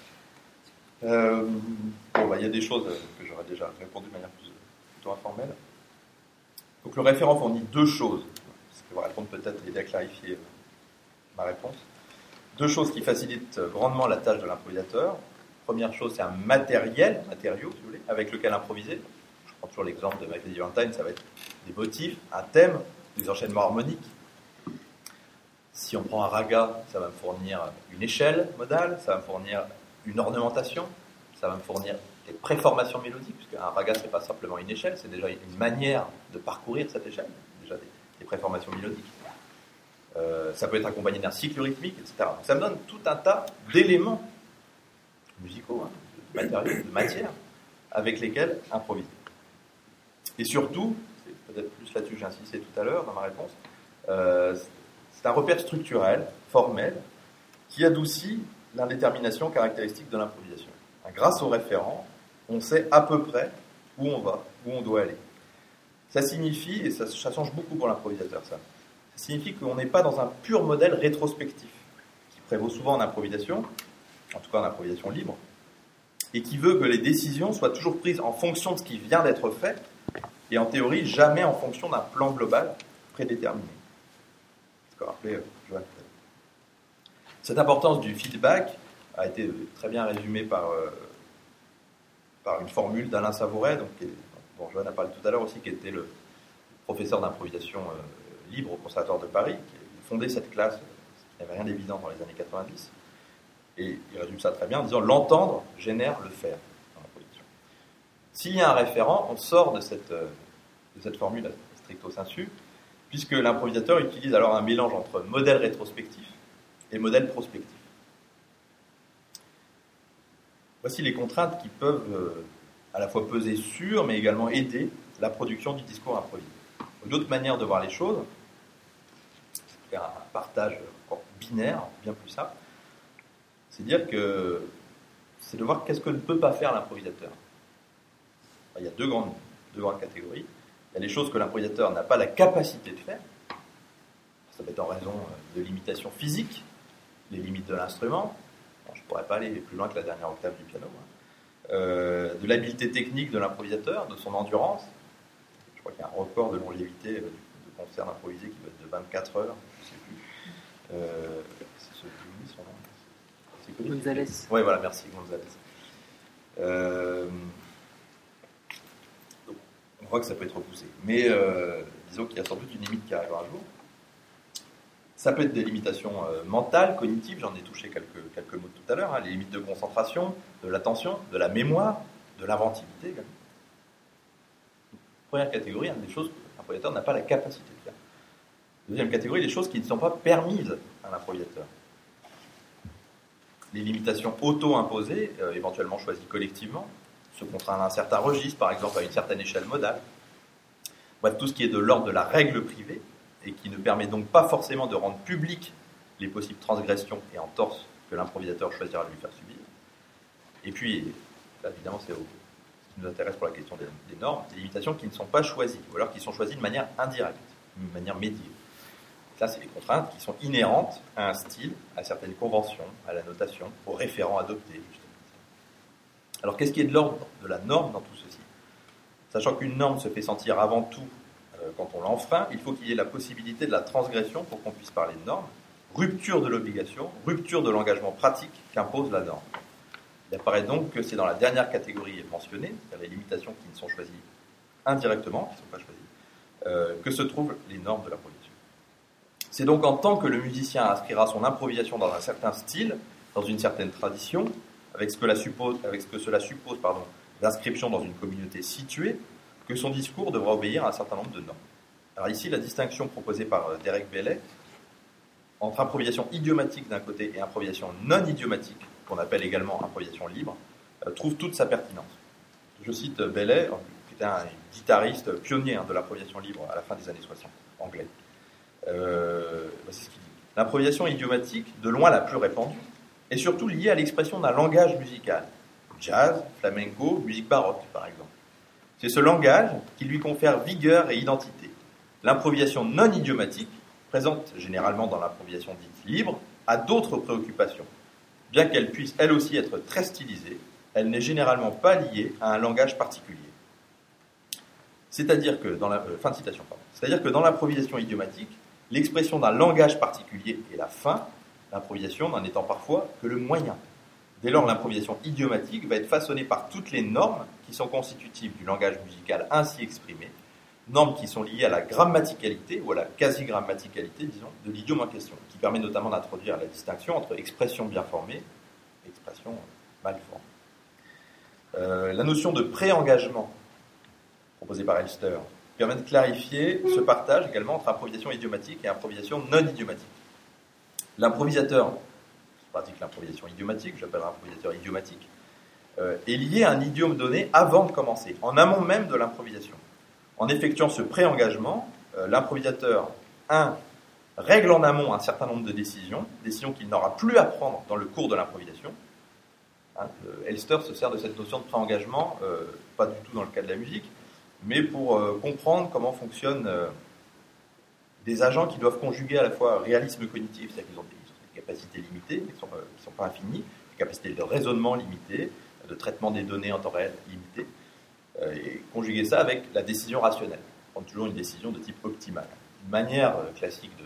[SPEAKER 4] Euh, bon, bah, il y a des choses que j'aurais déjà répondu de manière plus, plutôt informelle. Donc le référent fournit deux choses, ce qui va répondre peut-être aider à clarifier ma réponse. Deux choses qui facilitent grandement la tâche de l'improvisateur. Première chose, c'est un matériel, matériau, si vous voulez, avec lequel improviser. Je prends toujours l'exemple de My Funny Valentine, ça va être des motifs, un thème, des enchaînements harmoniques. Si on prend un raga, ça va me fournir une échelle modale, ça va me fournir une ornementation, ça va me fournir des préformations mélodiques, puisque un raga, c'est pas simplement une échelle, c'est déjà une manière de parcourir cette échelle, déjà des, des préformations mélodiques. Euh, ça peut être accompagné d'un cycle rythmique, et cetera. Donc ça me donne tout un tas d'éléments musicaux, hein, de matériaux, de matières, avec lesquels improviser. Et surtout, c'est peut-être plus là-dessus que j'ai insisté tout à l'heure dans ma réponse, euh, c'est un repère structurel, formel, qui adoucit l'indétermination caractéristique de l'improvisation. Grâce au référent, on sait à peu près où on va, où on doit aller. Ça signifie, et ça, ça change beaucoup pour l'improvisateur, ça, ça signifie qu'on n'est pas dans un pur modèle rétrospectif, qui prévaut souvent en improvisation, en tout cas en improvisation libre, et qui veut que les décisions soient toujours prises en fonction de ce qui vient d'être fait, et en théorie, jamais en fonction d'un plan global prédéterminé. C'est ce qu'a rappelé Johan. Cette importance du feedback a été très bien résumée par, euh, par une formule d'Alain Savouret, donc, qui est, dont Johan a parlé tout à l'heure aussi, qui était le professeur d'improvisation euh, libre au Conservatoire de Paris, qui a fondé cette classe, qui n'avait rien d'évident dans les années quatre-vingt-dix, et il résume ça très bien en disant « l'entendre génère le faire » dans l'improvisation. S'il y a un référent, on sort de cette, de cette formule stricto sensu, puisque l'improvisateur utilise alors un mélange entre modèle rétrospectif et modèle prospectif. Voici les contraintes qui peuvent euh, à la fois peser sur, mais également aider la production du discours improvisé. Une autre manière de voir les choses, c'est faire un partage encore binaire, bien plus simple, c'est dire que c'est de voir qu'est-ce que ne peut pas faire l'improvisateur. Il y a deux grandes, deux grandes catégories. Il y a les choses que l'improvisateur n'a pas la capacité de faire. Ça peut être en raison de limitations physiques, les limites de l'instrument. Bon, je ne pourrais pas aller plus loin que la dernière octave du piano. Hein. Euh, de l'habileté technique de l'improvisateur, de son endurance. Je crois qu'il y a un record de longévité de concert improvisé qui va être de vingt-quatre heures. Je ne sais plus. Euh, c'est ce que son nom.
[SPEAKER 6] Gonzalez.
[SPEAKER 4] Oui, voilà, merci, Gonzalez. Euh, donc, on voit que ça peut être repoussé. Mais euh, disons qu'il y a sans doute une limite qui arrivera un jour. Ça peut être des limitations euh, mentales, cognitives, j'en ai touché quelques, quelques mots tout à l'heure, hein, les limites de concentration, de l'attention, de la mémoire, de l'inventivité également. Première catégorie, hein, des choses que l'improvisateur n'a pas la capacité de faire. Deuxième catégorie, les choses qui ne sont pas permises à l'improvisateur. Les limitations auto-imposées, euh, éventuellement choisies collectivement, se contraindre à un certain registre, par exemple à une certaine échelle modale. Bref, tout ce qui est de l'ordre de la règle privée, et qui ne permet donc pas forcément de rendre publiques les possibles transgressions et entorses que l'improvisateur choisira de lui faire subir. Et puis, là, évidemment, c'est ce qui nous intéresse pour la question des, des normes, des limitations qui ne sont pas choisies, ou alors qui sont choisies de manière indirecte, de manière médiée. Là, c'est des contraintes qui sont inhérentes à un style, à certaines conventions, à la notation, aux référents adoptés. Justement. Alors, qu'est-ce qui est de l'ordre de la norme dans tout ceci ? Sachant qu'une norme se fait sentir avant tout euh, quand on l'enfreint, il faut qu'il y ait la possibilité de la transgression pour qu'on puisse parler de norme, rupture de l'obligation, rupture de l'engagement pratique qu'impose la norme. Il apparaît donc que c'est dans la dernière catégorie mentionnée, c'est-à-dire les limitations qui ne sont choisies indirectement, qui ne sont pas choisies, euh, que se trouvent les normes de l'improvisation. C'est donc en tant que le musicien inscrira son improvisation dans un certain style, dans une certaine tradition, avec ce que, la suppose, avec ce que cela suppose pardon, d'inscription dans une communauté située, que son discours devra obéir à un certain nombre de normes. Alors ici, la distinction proposée par Derek Bailey entre improvisation idiomatique d'un côté et improvisation non idiomatique, qu'on appelle également improvisation libre, euh, trouve toute sa pertinence. Je cite Bailey, qui était un guitariste pionnier hein, de l'improvisation libre à la fin des années soixante, anglais. Euh, c'est ce qu'il dit. L'improvisation idiomatique, de loin la plus répandue, est surtout liée à l'expression d'un langage musical. Jazz, flamenco, musique baroque, par exemple. C'est ce langage qui lui confère vigueur et identité. L'improvisation non idiomatique, présente généralement dans l'improvisation dite libre, a d'autres préoccupations. Bien qu'elle puisse elle aussi être très stylisée, elle n'est généralement pas liée à un langage particulier. C'est-à-dire que dans la euh, fin de citation, pardon. C'est-à-dire que dans l'improvisation idiomatique, l'expression d'un langage particulier est la fin, l'improvisation n'en étant parfois que le moyen. Dès lors, l'improvisation idiomatique va être façonnée par toutes les normes qui sont constitutives du langage musical ainsi exprimé, normes qui sont liées à la grammaticalité ou à la quasi-grammaticalité, disons, de l'idiome en question, qui permet notamment d'introduire la distinction entre expression bien formée et expression mal formée. Euh, la notion de pré-engagement proposée par Elster permet de clarifier ce partage également entre improvisation idiomatique et improvisation non idiomatique. L'improvisateur, je pratique l'improvisation idiomatique, j'appelle improvisateur idiomatique, euh, est lié à un idiome donné avant de commencer, en amont même de l'improvisation. En effectuant ce pré-engagement, euh, l'improvisateur, un, règle en amont un certain nombre de décisions, décisions qu'il n'aura plus à prendre dans le cours de l'improvisation. Hein, Elster se sert de cette notion de pré-engagement, euh, pas du tout dans le cas de la musique, mais pour euh, comprendre comment fonctionnent euh, des agents qui doivent conjuguer à la fois réalisme cognitif, c'est-à-dire qu'ils ont des, ils ont des capacités limitées, qui ne sont, euh, sont pas infinies, des capacités de raisonnement limitées, de traitement des données en temps réel limitées, euh, et conjuguer ça avec la décision rationnelle, prendre toujours une décision de type optimal. Une manière euh, classique de,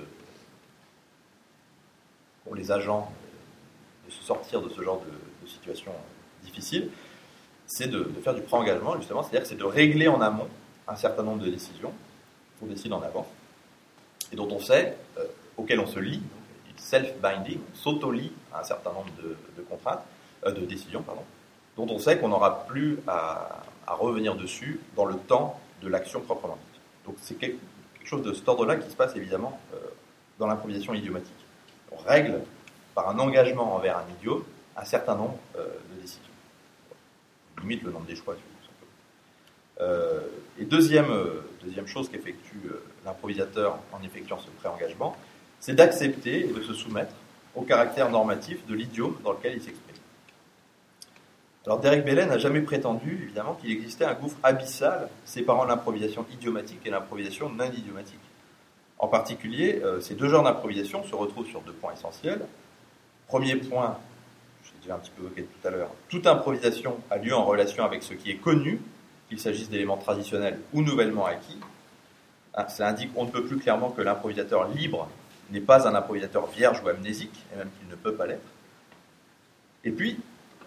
[SPEAKER 4] pour les agents euh, de se sortir de ce genre de, de situation euh, difficile, c'est de, de faire du pré-engagement, justement, c'est-à-dire que c'est de régler en amont un certain nombre de décisions qu'on décide en avance, et dont on sait, euh, auxquelles on se lie, donc, self-binding, on s'auto-lie à un certain nombre de, de contraintes, euh, de décisions, pardon, dont on sait qu'on n'aura plus à, à revenir dessus dans le temps de l'action proprement dite. Donc c'est quelque, quelque chose de cet ordre-là qui se passe évidemment euh, dans l'improvisation idiomatique. On règle par un engagement envers un idiome un certain nombre euh, de décisions. Limite le nombre des choix, tout simplement. Euh, et deuxième, euh, deuxième chose qu'effectue euh, l'improvisateur en effectuant ce pré-engagement, c'est d'accepter et de se soumettre au caractère normatif de l'idiome dans lequel il s'exprime. Alors Derek Bailey n'a jamais prétendu, évidemment, qu'il existait un gouffre abyssal séparant l'improvisation idiomatique et l'improvisation non idiomatique. En particulier, euh, ces deux genres d'improvisation se retrouvent sur deux points essentiels. Premier point, je l'ai déjà un petit peu évoqué tout à l'heure, toute improvisation a lieu en relation avec ce qui est connu, qu'il s'agisse d'éléments traditionnels ou nouvellement acquis. Ça indique on ne peut plus clairement que l'improvisateur libre n'est pas un improvisateur vierge ou amnésique, et même qu'il ne peut pas l'être. Et puis,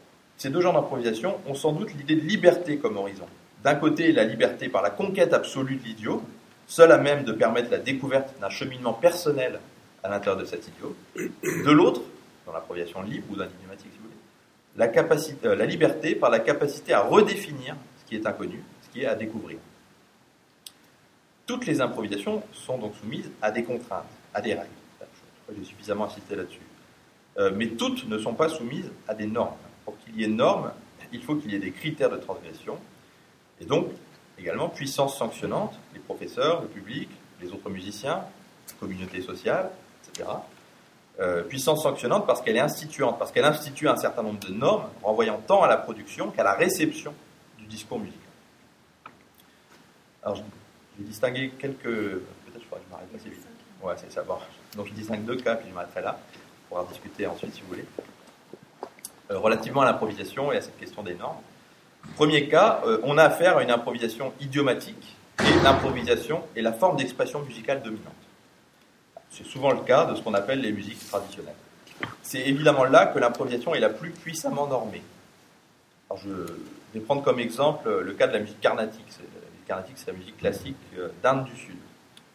[SPEAKER 4] Ces deux genres d'improvisation ont sans doute l'idée de liberté comme horizon. D'un côté, la liberté par la conquête absolue de l'idiome, seule à même de permettre la découverte d'un cheminement personnel à l'intérieur de cet idiome. De l'autre, dans l'improvisation libre ou d'un idiomatique si vous voulez, la, capacité, euh, la liberté par la capacité à redéfinir ce qui est inconnu, ce qui est à découvrir. Toutes les improvisations sont donc soumises à des contraintes, à des règles. Je crois que j'ai suffisamment insisté là-dessus. Euh, mais toutes ne sont pas soumises à des normes. Pour qu'il y ait normes, il faut qu'il y ait des critères de transgression. Et donc, également, puissance sanctionnante, les professeurs, le public, les autres musiciens, la communauté sociale, et cetera. Euh, puissance sanctionnante parce qu'elle est instituante, parce qu'elle institue un certain nombre de normes renvoyant tant à la production qu'à la réception du discours musical. Alors, je, je vais distinguer quelques... Peut-être je crois que je m'arrête assez vite. Ouais, c'est ça. Bon. Donc, je distingue deux cas, puis je m'arrêterai là. On pourra discuter ensuite, si vous voulez. Euh, relativement à l'improvisation et à cette question des normes. Premier cas, euh, on a affaire à une improvisation idiomatique, et l'improvisation est la forme d'expression musicale dominante. C'est souvent le cas de ce qu'on appelle les musiques traditionnelles. C'est évidemment là que l'improvisation est la plus puissamment normée. Alors je vais prendre comme exemple le cas de la musique carnatique. La musique carnatique, c'est la musique classique d'Inde du Sud.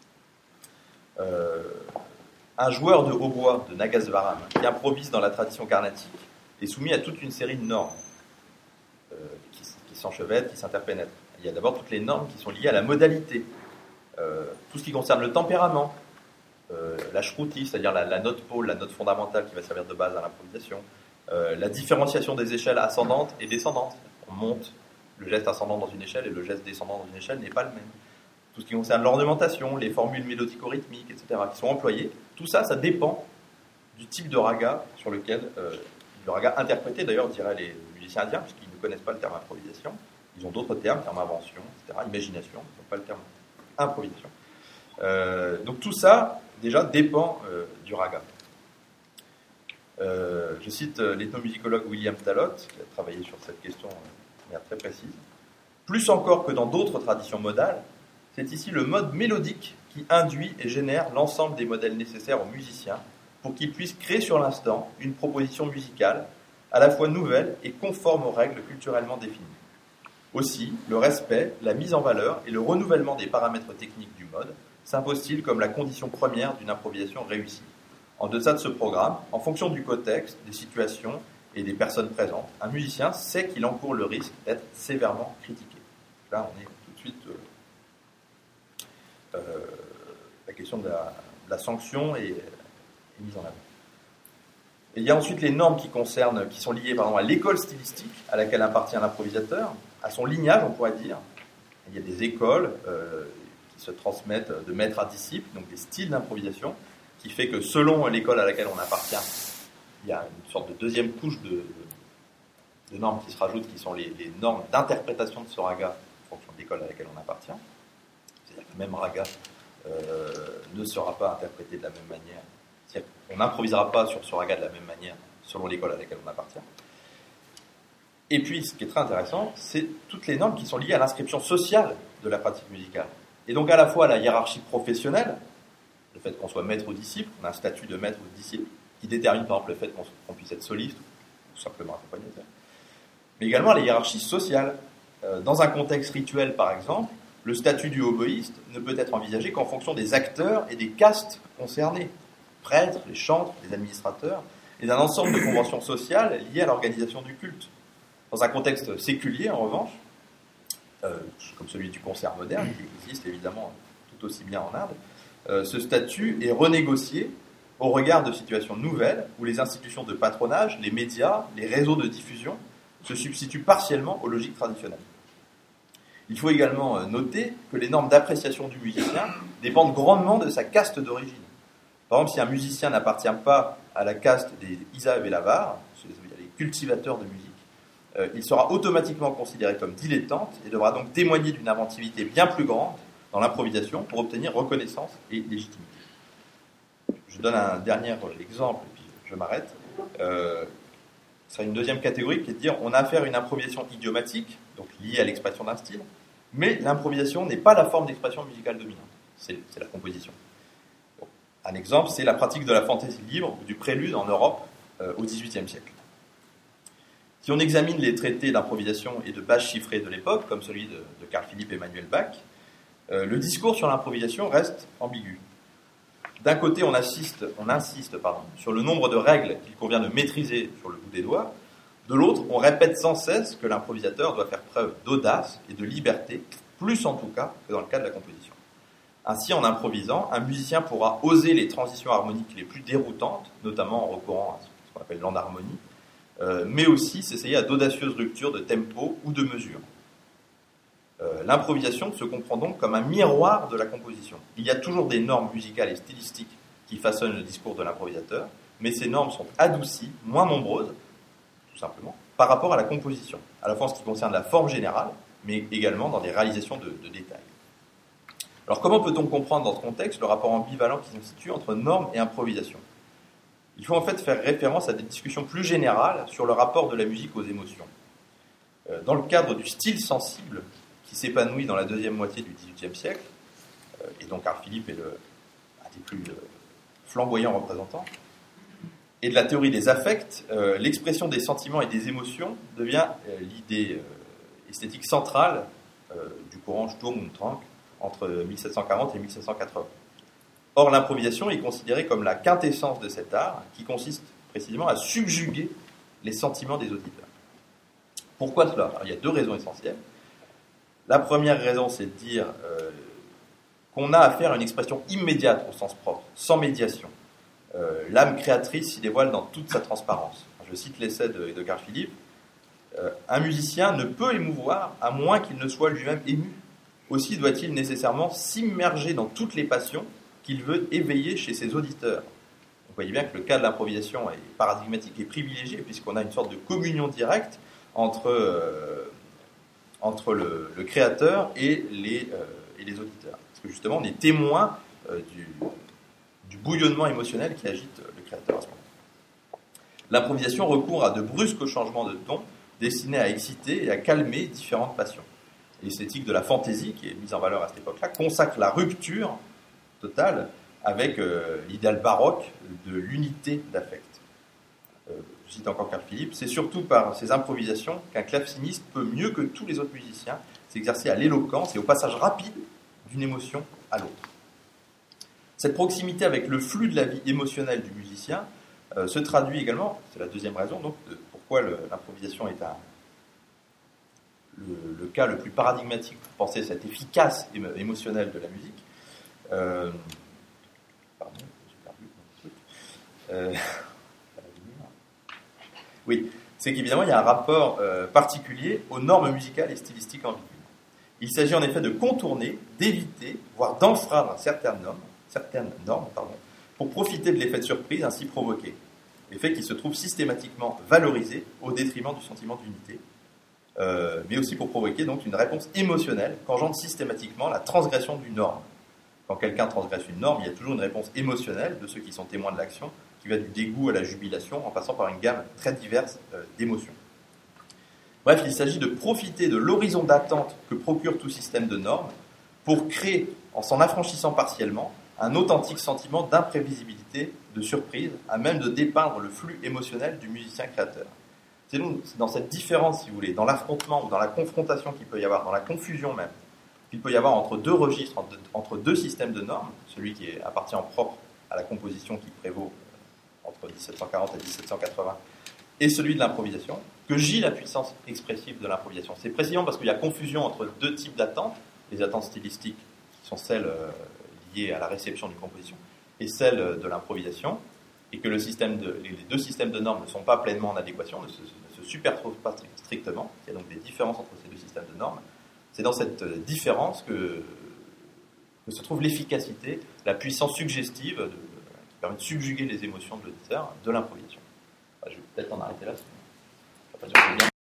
[SPEAKER 4] Euh, un joueur de hautbois, de Nagasvaram, qui improvise dans la tradition carnatique, est soumis à toute une série de normes euh, qui, qui s'enchevêtrent, qui s'interpénètrent. Il y a d'abord toutes les normes qui sont liées à la modalité, euh, tout ce qui concerne le tempérament, euh, la shruti, c'est-à-dire la, la note pôle, la note fondamentale qui va servir de base à l'improvisation, euh, la différenciation des échelles ascendantes et descendantes. On monte le geste ascendant dans une échelle et le geste descendant dans une échelle n'est pas le même. Tout ce qui concerne l'ornementation, les formules mélodico-rythmiques, et cetera, qui sont employées, tout ça, ça dépend du type de raga sur lequel, euh, le raga interprété d'ailleurs, diraient les musiciens indiens, puisqu'ils ne connaissent pas le terme improvisation. Ils ont d'autres termes, terme invention, et cetera, imagination, ils n'ont pas le terme improvisation. Euh, donc tout ça, déjà, dépend euh, du raga. Euh, je cite euh, l'ethnomusicologue William Talot, qui a travaillé sur cette question de manière très précise. Plus encore que dans d'autres traditions modales, c'est ici le mode mélodique qui induit et génère l'ensemble des modèles nécessaires aux musiciens pour qu'ils puissent créer sur l'instant une proposition musicale à la fois nouvelle et conforme aux règles culturellement définies. Aussi, le respect, la mise en valeur et le renouvellement des paramètres techniques du mode s'impose-t-il comme la condition première d'une improvisation réussie. En deçà de ce programme, en fonction du contexte, des situations et des personnes présentes, un musicien sait qu'il encourt le risque d'être sévèrement critiqué. Là, on est tout de suite... Euh, euh, la question de la, de la sanction est, est mise en avant. Et il y a ensuite les normes qui concernent, qui sont liées pardon, à l'école stylistique à laquelle appartient l'improvisateur, à son lignage, on pourrait dire. Il y a des écoles euh, qui se transmettent de maître à disciple, donc des styles d'improvisation, qui fait que selon l'école à laquelle on appartient, il y a une sorte de deuxième couche de, de, de normes qui se rajoutent, qui sont les, les normes d'interprétation de ce raga en fonction de l'école à laquelle on appartient. C'est-à-dire que le même raga euh, ne sera pas interprété de la même manière. C'est-à-dire qu'on n'improvisera pas sur ce raga de la même manière selon l'école à laquelle on appartient. Et puis, ce qui est très intéressant, c'est toutes les normes qui sont liées à l'inscription sociale de la pratique musicale. Et donc à la fois à la hiérarchie professionnelle, le fait qu'on soit maître ou disciple, on a un statut de maître ou de disciple, qui détermine par exemple le fait qu'on, qu'on puisse être soliste, ou tout simplement accompagnateur. Mais également à la hiérarchie sociale. Euh, dans un contexte rituel, par exemple, le statut du hoboïste ne peut être envisagé qu'en fonction des acteurs et des castes concernés, prêtres, les chantres, les administrateurs, et d'un ensemble de conventions sociales liées à l'organisation du culte. Dans un contexte séculier, en revanche, euh, comme celui du concert moderne, qui existe évidemment tout aussi bien en Inde, euh, ce statut est renégocié au regard de situations nouvelles où les institutions de patronage, les médias, les réseaux de diffusion se substituent partiellement aux logiques traditionnelles. Il faut également noter que les normes d'appréciation du musicien dépendent grandement de sa caste d'origine. Par exemple, si un musicien n'appartient pas à la caste des Isa et Velavar, les cultivateurs de musique, euh, il sera automatiquement considéré comme dilettante et devra donc témoigner d'une inventivité bien plus grande dans l'improvisation pour obtenir reconnaissance et légitimité. Je donne un dernier exemple et puis je m'arrête. Euh, ce serait une deuxième catégorie qui est de dire on a affaire à une improvisation idiomatique, donc liée à l'expression d'un style, mais l'improvisation n'est pas la forme d'expression musicale dominante, c'est, c'est la composition. Bon, un exemple, c'est la pratique de la fantaisie libre ou du prélude en Europe euh, au dix-huitième siècle. Si on examine les traités d'improvisation et de base chiffrée de l'époque, comme celui de, de Carl Philipp Emanuel Bach, euh, le discours sur l'improvisation reste ambigu. D'un côté, on insiste, on insiste pardon, sur le nombre de règles qu'il convient de maîtriser sur le bout des doigts. De l'autre, on répète sans cesse que l'improvisateur doit faire preuve d'audace et de liberté, plus en tout cas que dans le cas de la composition. Ainsi, en improvisant, un musicien pourra oser les transitions harmoniques les plus déroutantes, notamment en recourant à ce qu'on appelle l'enharmonie, euh, mais aussi s'essayer à d'audacieuses ruptures de tempo ou de mesure. Euh, l'improvisation se comprend donc comme un miroir de la composition. Il y a toujours des normes musicales et stylistiques qui façonnent le discours de l'improvisateur, mais ces normes sont adoucies, moins nombreuses, tout simplement, par rapport à la composition, à la fois en ce qui concerne la forme générale, mais également dans des réalisations de, de détails. Alors comment peut-on comprendre dans ce contexte le rapport ambivalent qui s'institue entre normes et improvisation ? Il faut en fait faire référence à des discussions plus générales sur le rapport de la musique aux émotions. Euh, dans le cadre du style sensible, qui s'épanouit dans la deuxième moitié du dix-huitième siècle, euh, et dont Carl Philipp est le, un des plus euh, flamboyants représentants, et de la théorie des affects, euh, l'expression des sentiments et des émotions devient euh, l'idée euh, esthétique centrale euh, du courant Sturm und Drang entre mille sept cent quarante et mille sept cent quatre-vingts. Or, l'improvisation est considérée comme la quintessence de cet art, qui consiste précisément à subjuguer les sentiments des auditeurs. Pourquoi cela ? Alors, il y a deux raisons essentielles. La première raison, c'est de dire euh, qu'on a affaire à une expression immédiate au sens propre, sans médiation. Euh, l'âme créatrice s'y dévoile dans toute sa transparence. Je cite l'essai de, de Carl Philipp. Euh, un musicien ne peut émouvoir à moins qu'il ne soit lui-même ému. Aussi doit-il nécessairement s'immerger dans toutes les passions qu'il veut éveiller chez ses auditeurs. Vous voyez bien que le cas de l'improvisation est paradigmatique et privilégié, puisqu'on a une sorte de communion directe entre, euh, entre le, le créateur et les, euh, et les auditeurs. Parce que justement, on est témoin euh, du, du bouillonnement émotionnel qui agite le créateur à ce moment-là. L'improvisation recourt à de brusques changements de ton destinés à exciter et à calmer différentes passions. L'esthétique de la fantaisie, qui est mise en valeur à cette époque-là, consacre la rupture totale avec euh, l'idéal baroque de l'unité d'affect. Euh, je cite encore Carl Philipp, c'est surtout par ces improvisations qu'un claveciniste peut mieux que tous les autres musiciens s'exercer à l'éloquence et au passage rapide d'une émotion à l'autre. Cette proximité avec le flux de la vie émotionnelle du musicien euh, se traduit également, c'est la deuxième raison donc, de pourquoi le, l'improvisation est un, le, le cas le plus paradigmatique pour penser cette efficace émo, émotionnelle de la musique. Euh, pardon, j'ai perdu mon truc. Euh, oui, c'est qu'évidemment il y a un rapport euh, particulier aux normes musicales et stylistiques ambiguës. Il s'agit en effet de contourner, d'éviter, voire d'enfreindre certaines normes, certaines normes pardon, pour profiter de l'effet de surprise ainsi provoqué. Effet qui se trouve systématiquement valorisé au détriment du sentiment d'unité, euh, mais aussi pour provoquer donc une réponse émotionnelle qu'engendre systématiquement la transgression d'une norme. Quand quelqu'un transgresse une norme, il y a toujours une réponse émotionnelle de ceux qui sont témoins de l'action, qui va du dégoût à la jubilation, en passant par une gamme très diverse euh, d'émotions. Bref, il s'agit de profiter de l'horizon d'attente que procure tout système de normes pour créer, en s'en affranchissant partiellement, un authentique sentiment d'imprévisibilité, de surprise, à même de dépeindre le flux émotionnel du musicien créateur. C'est donc dans cette différence, si vous voulez, dans l'affrontement ou dans la confrontation qu'il peut y avoir, dans la confusion même, qu'il peut y avoir entre deux registres, entre deux, entre deux systèmes de normes, celui qui est, appartient en propre à la composition qui prévaut entre dix-sept cent quarante et dix-sept cent quatre-vingts, et celui de l'improvisation, que gît la puissance expressive de l'improvisation. C'est précisément parce qu'il y a confusion entre deux types d'attentes, les attentes stylistiques qui sont celles euh, liées à la réception d'une composition, et celles de l'improvisation, et que le système de, les deux systèmes de normes ne sont pas pleinement en adéquation, ne se, ne se superposent pas strictement, il y a donc des différences entre ces deux systèmes de normes. C'est dans cette différence que, que se trouve l'efficacité, la puissance suggestive de, qui permet de subjuguer les émotions de l'auditeur de l'improvisation. Enfin, je vais peut-être en arrêter là.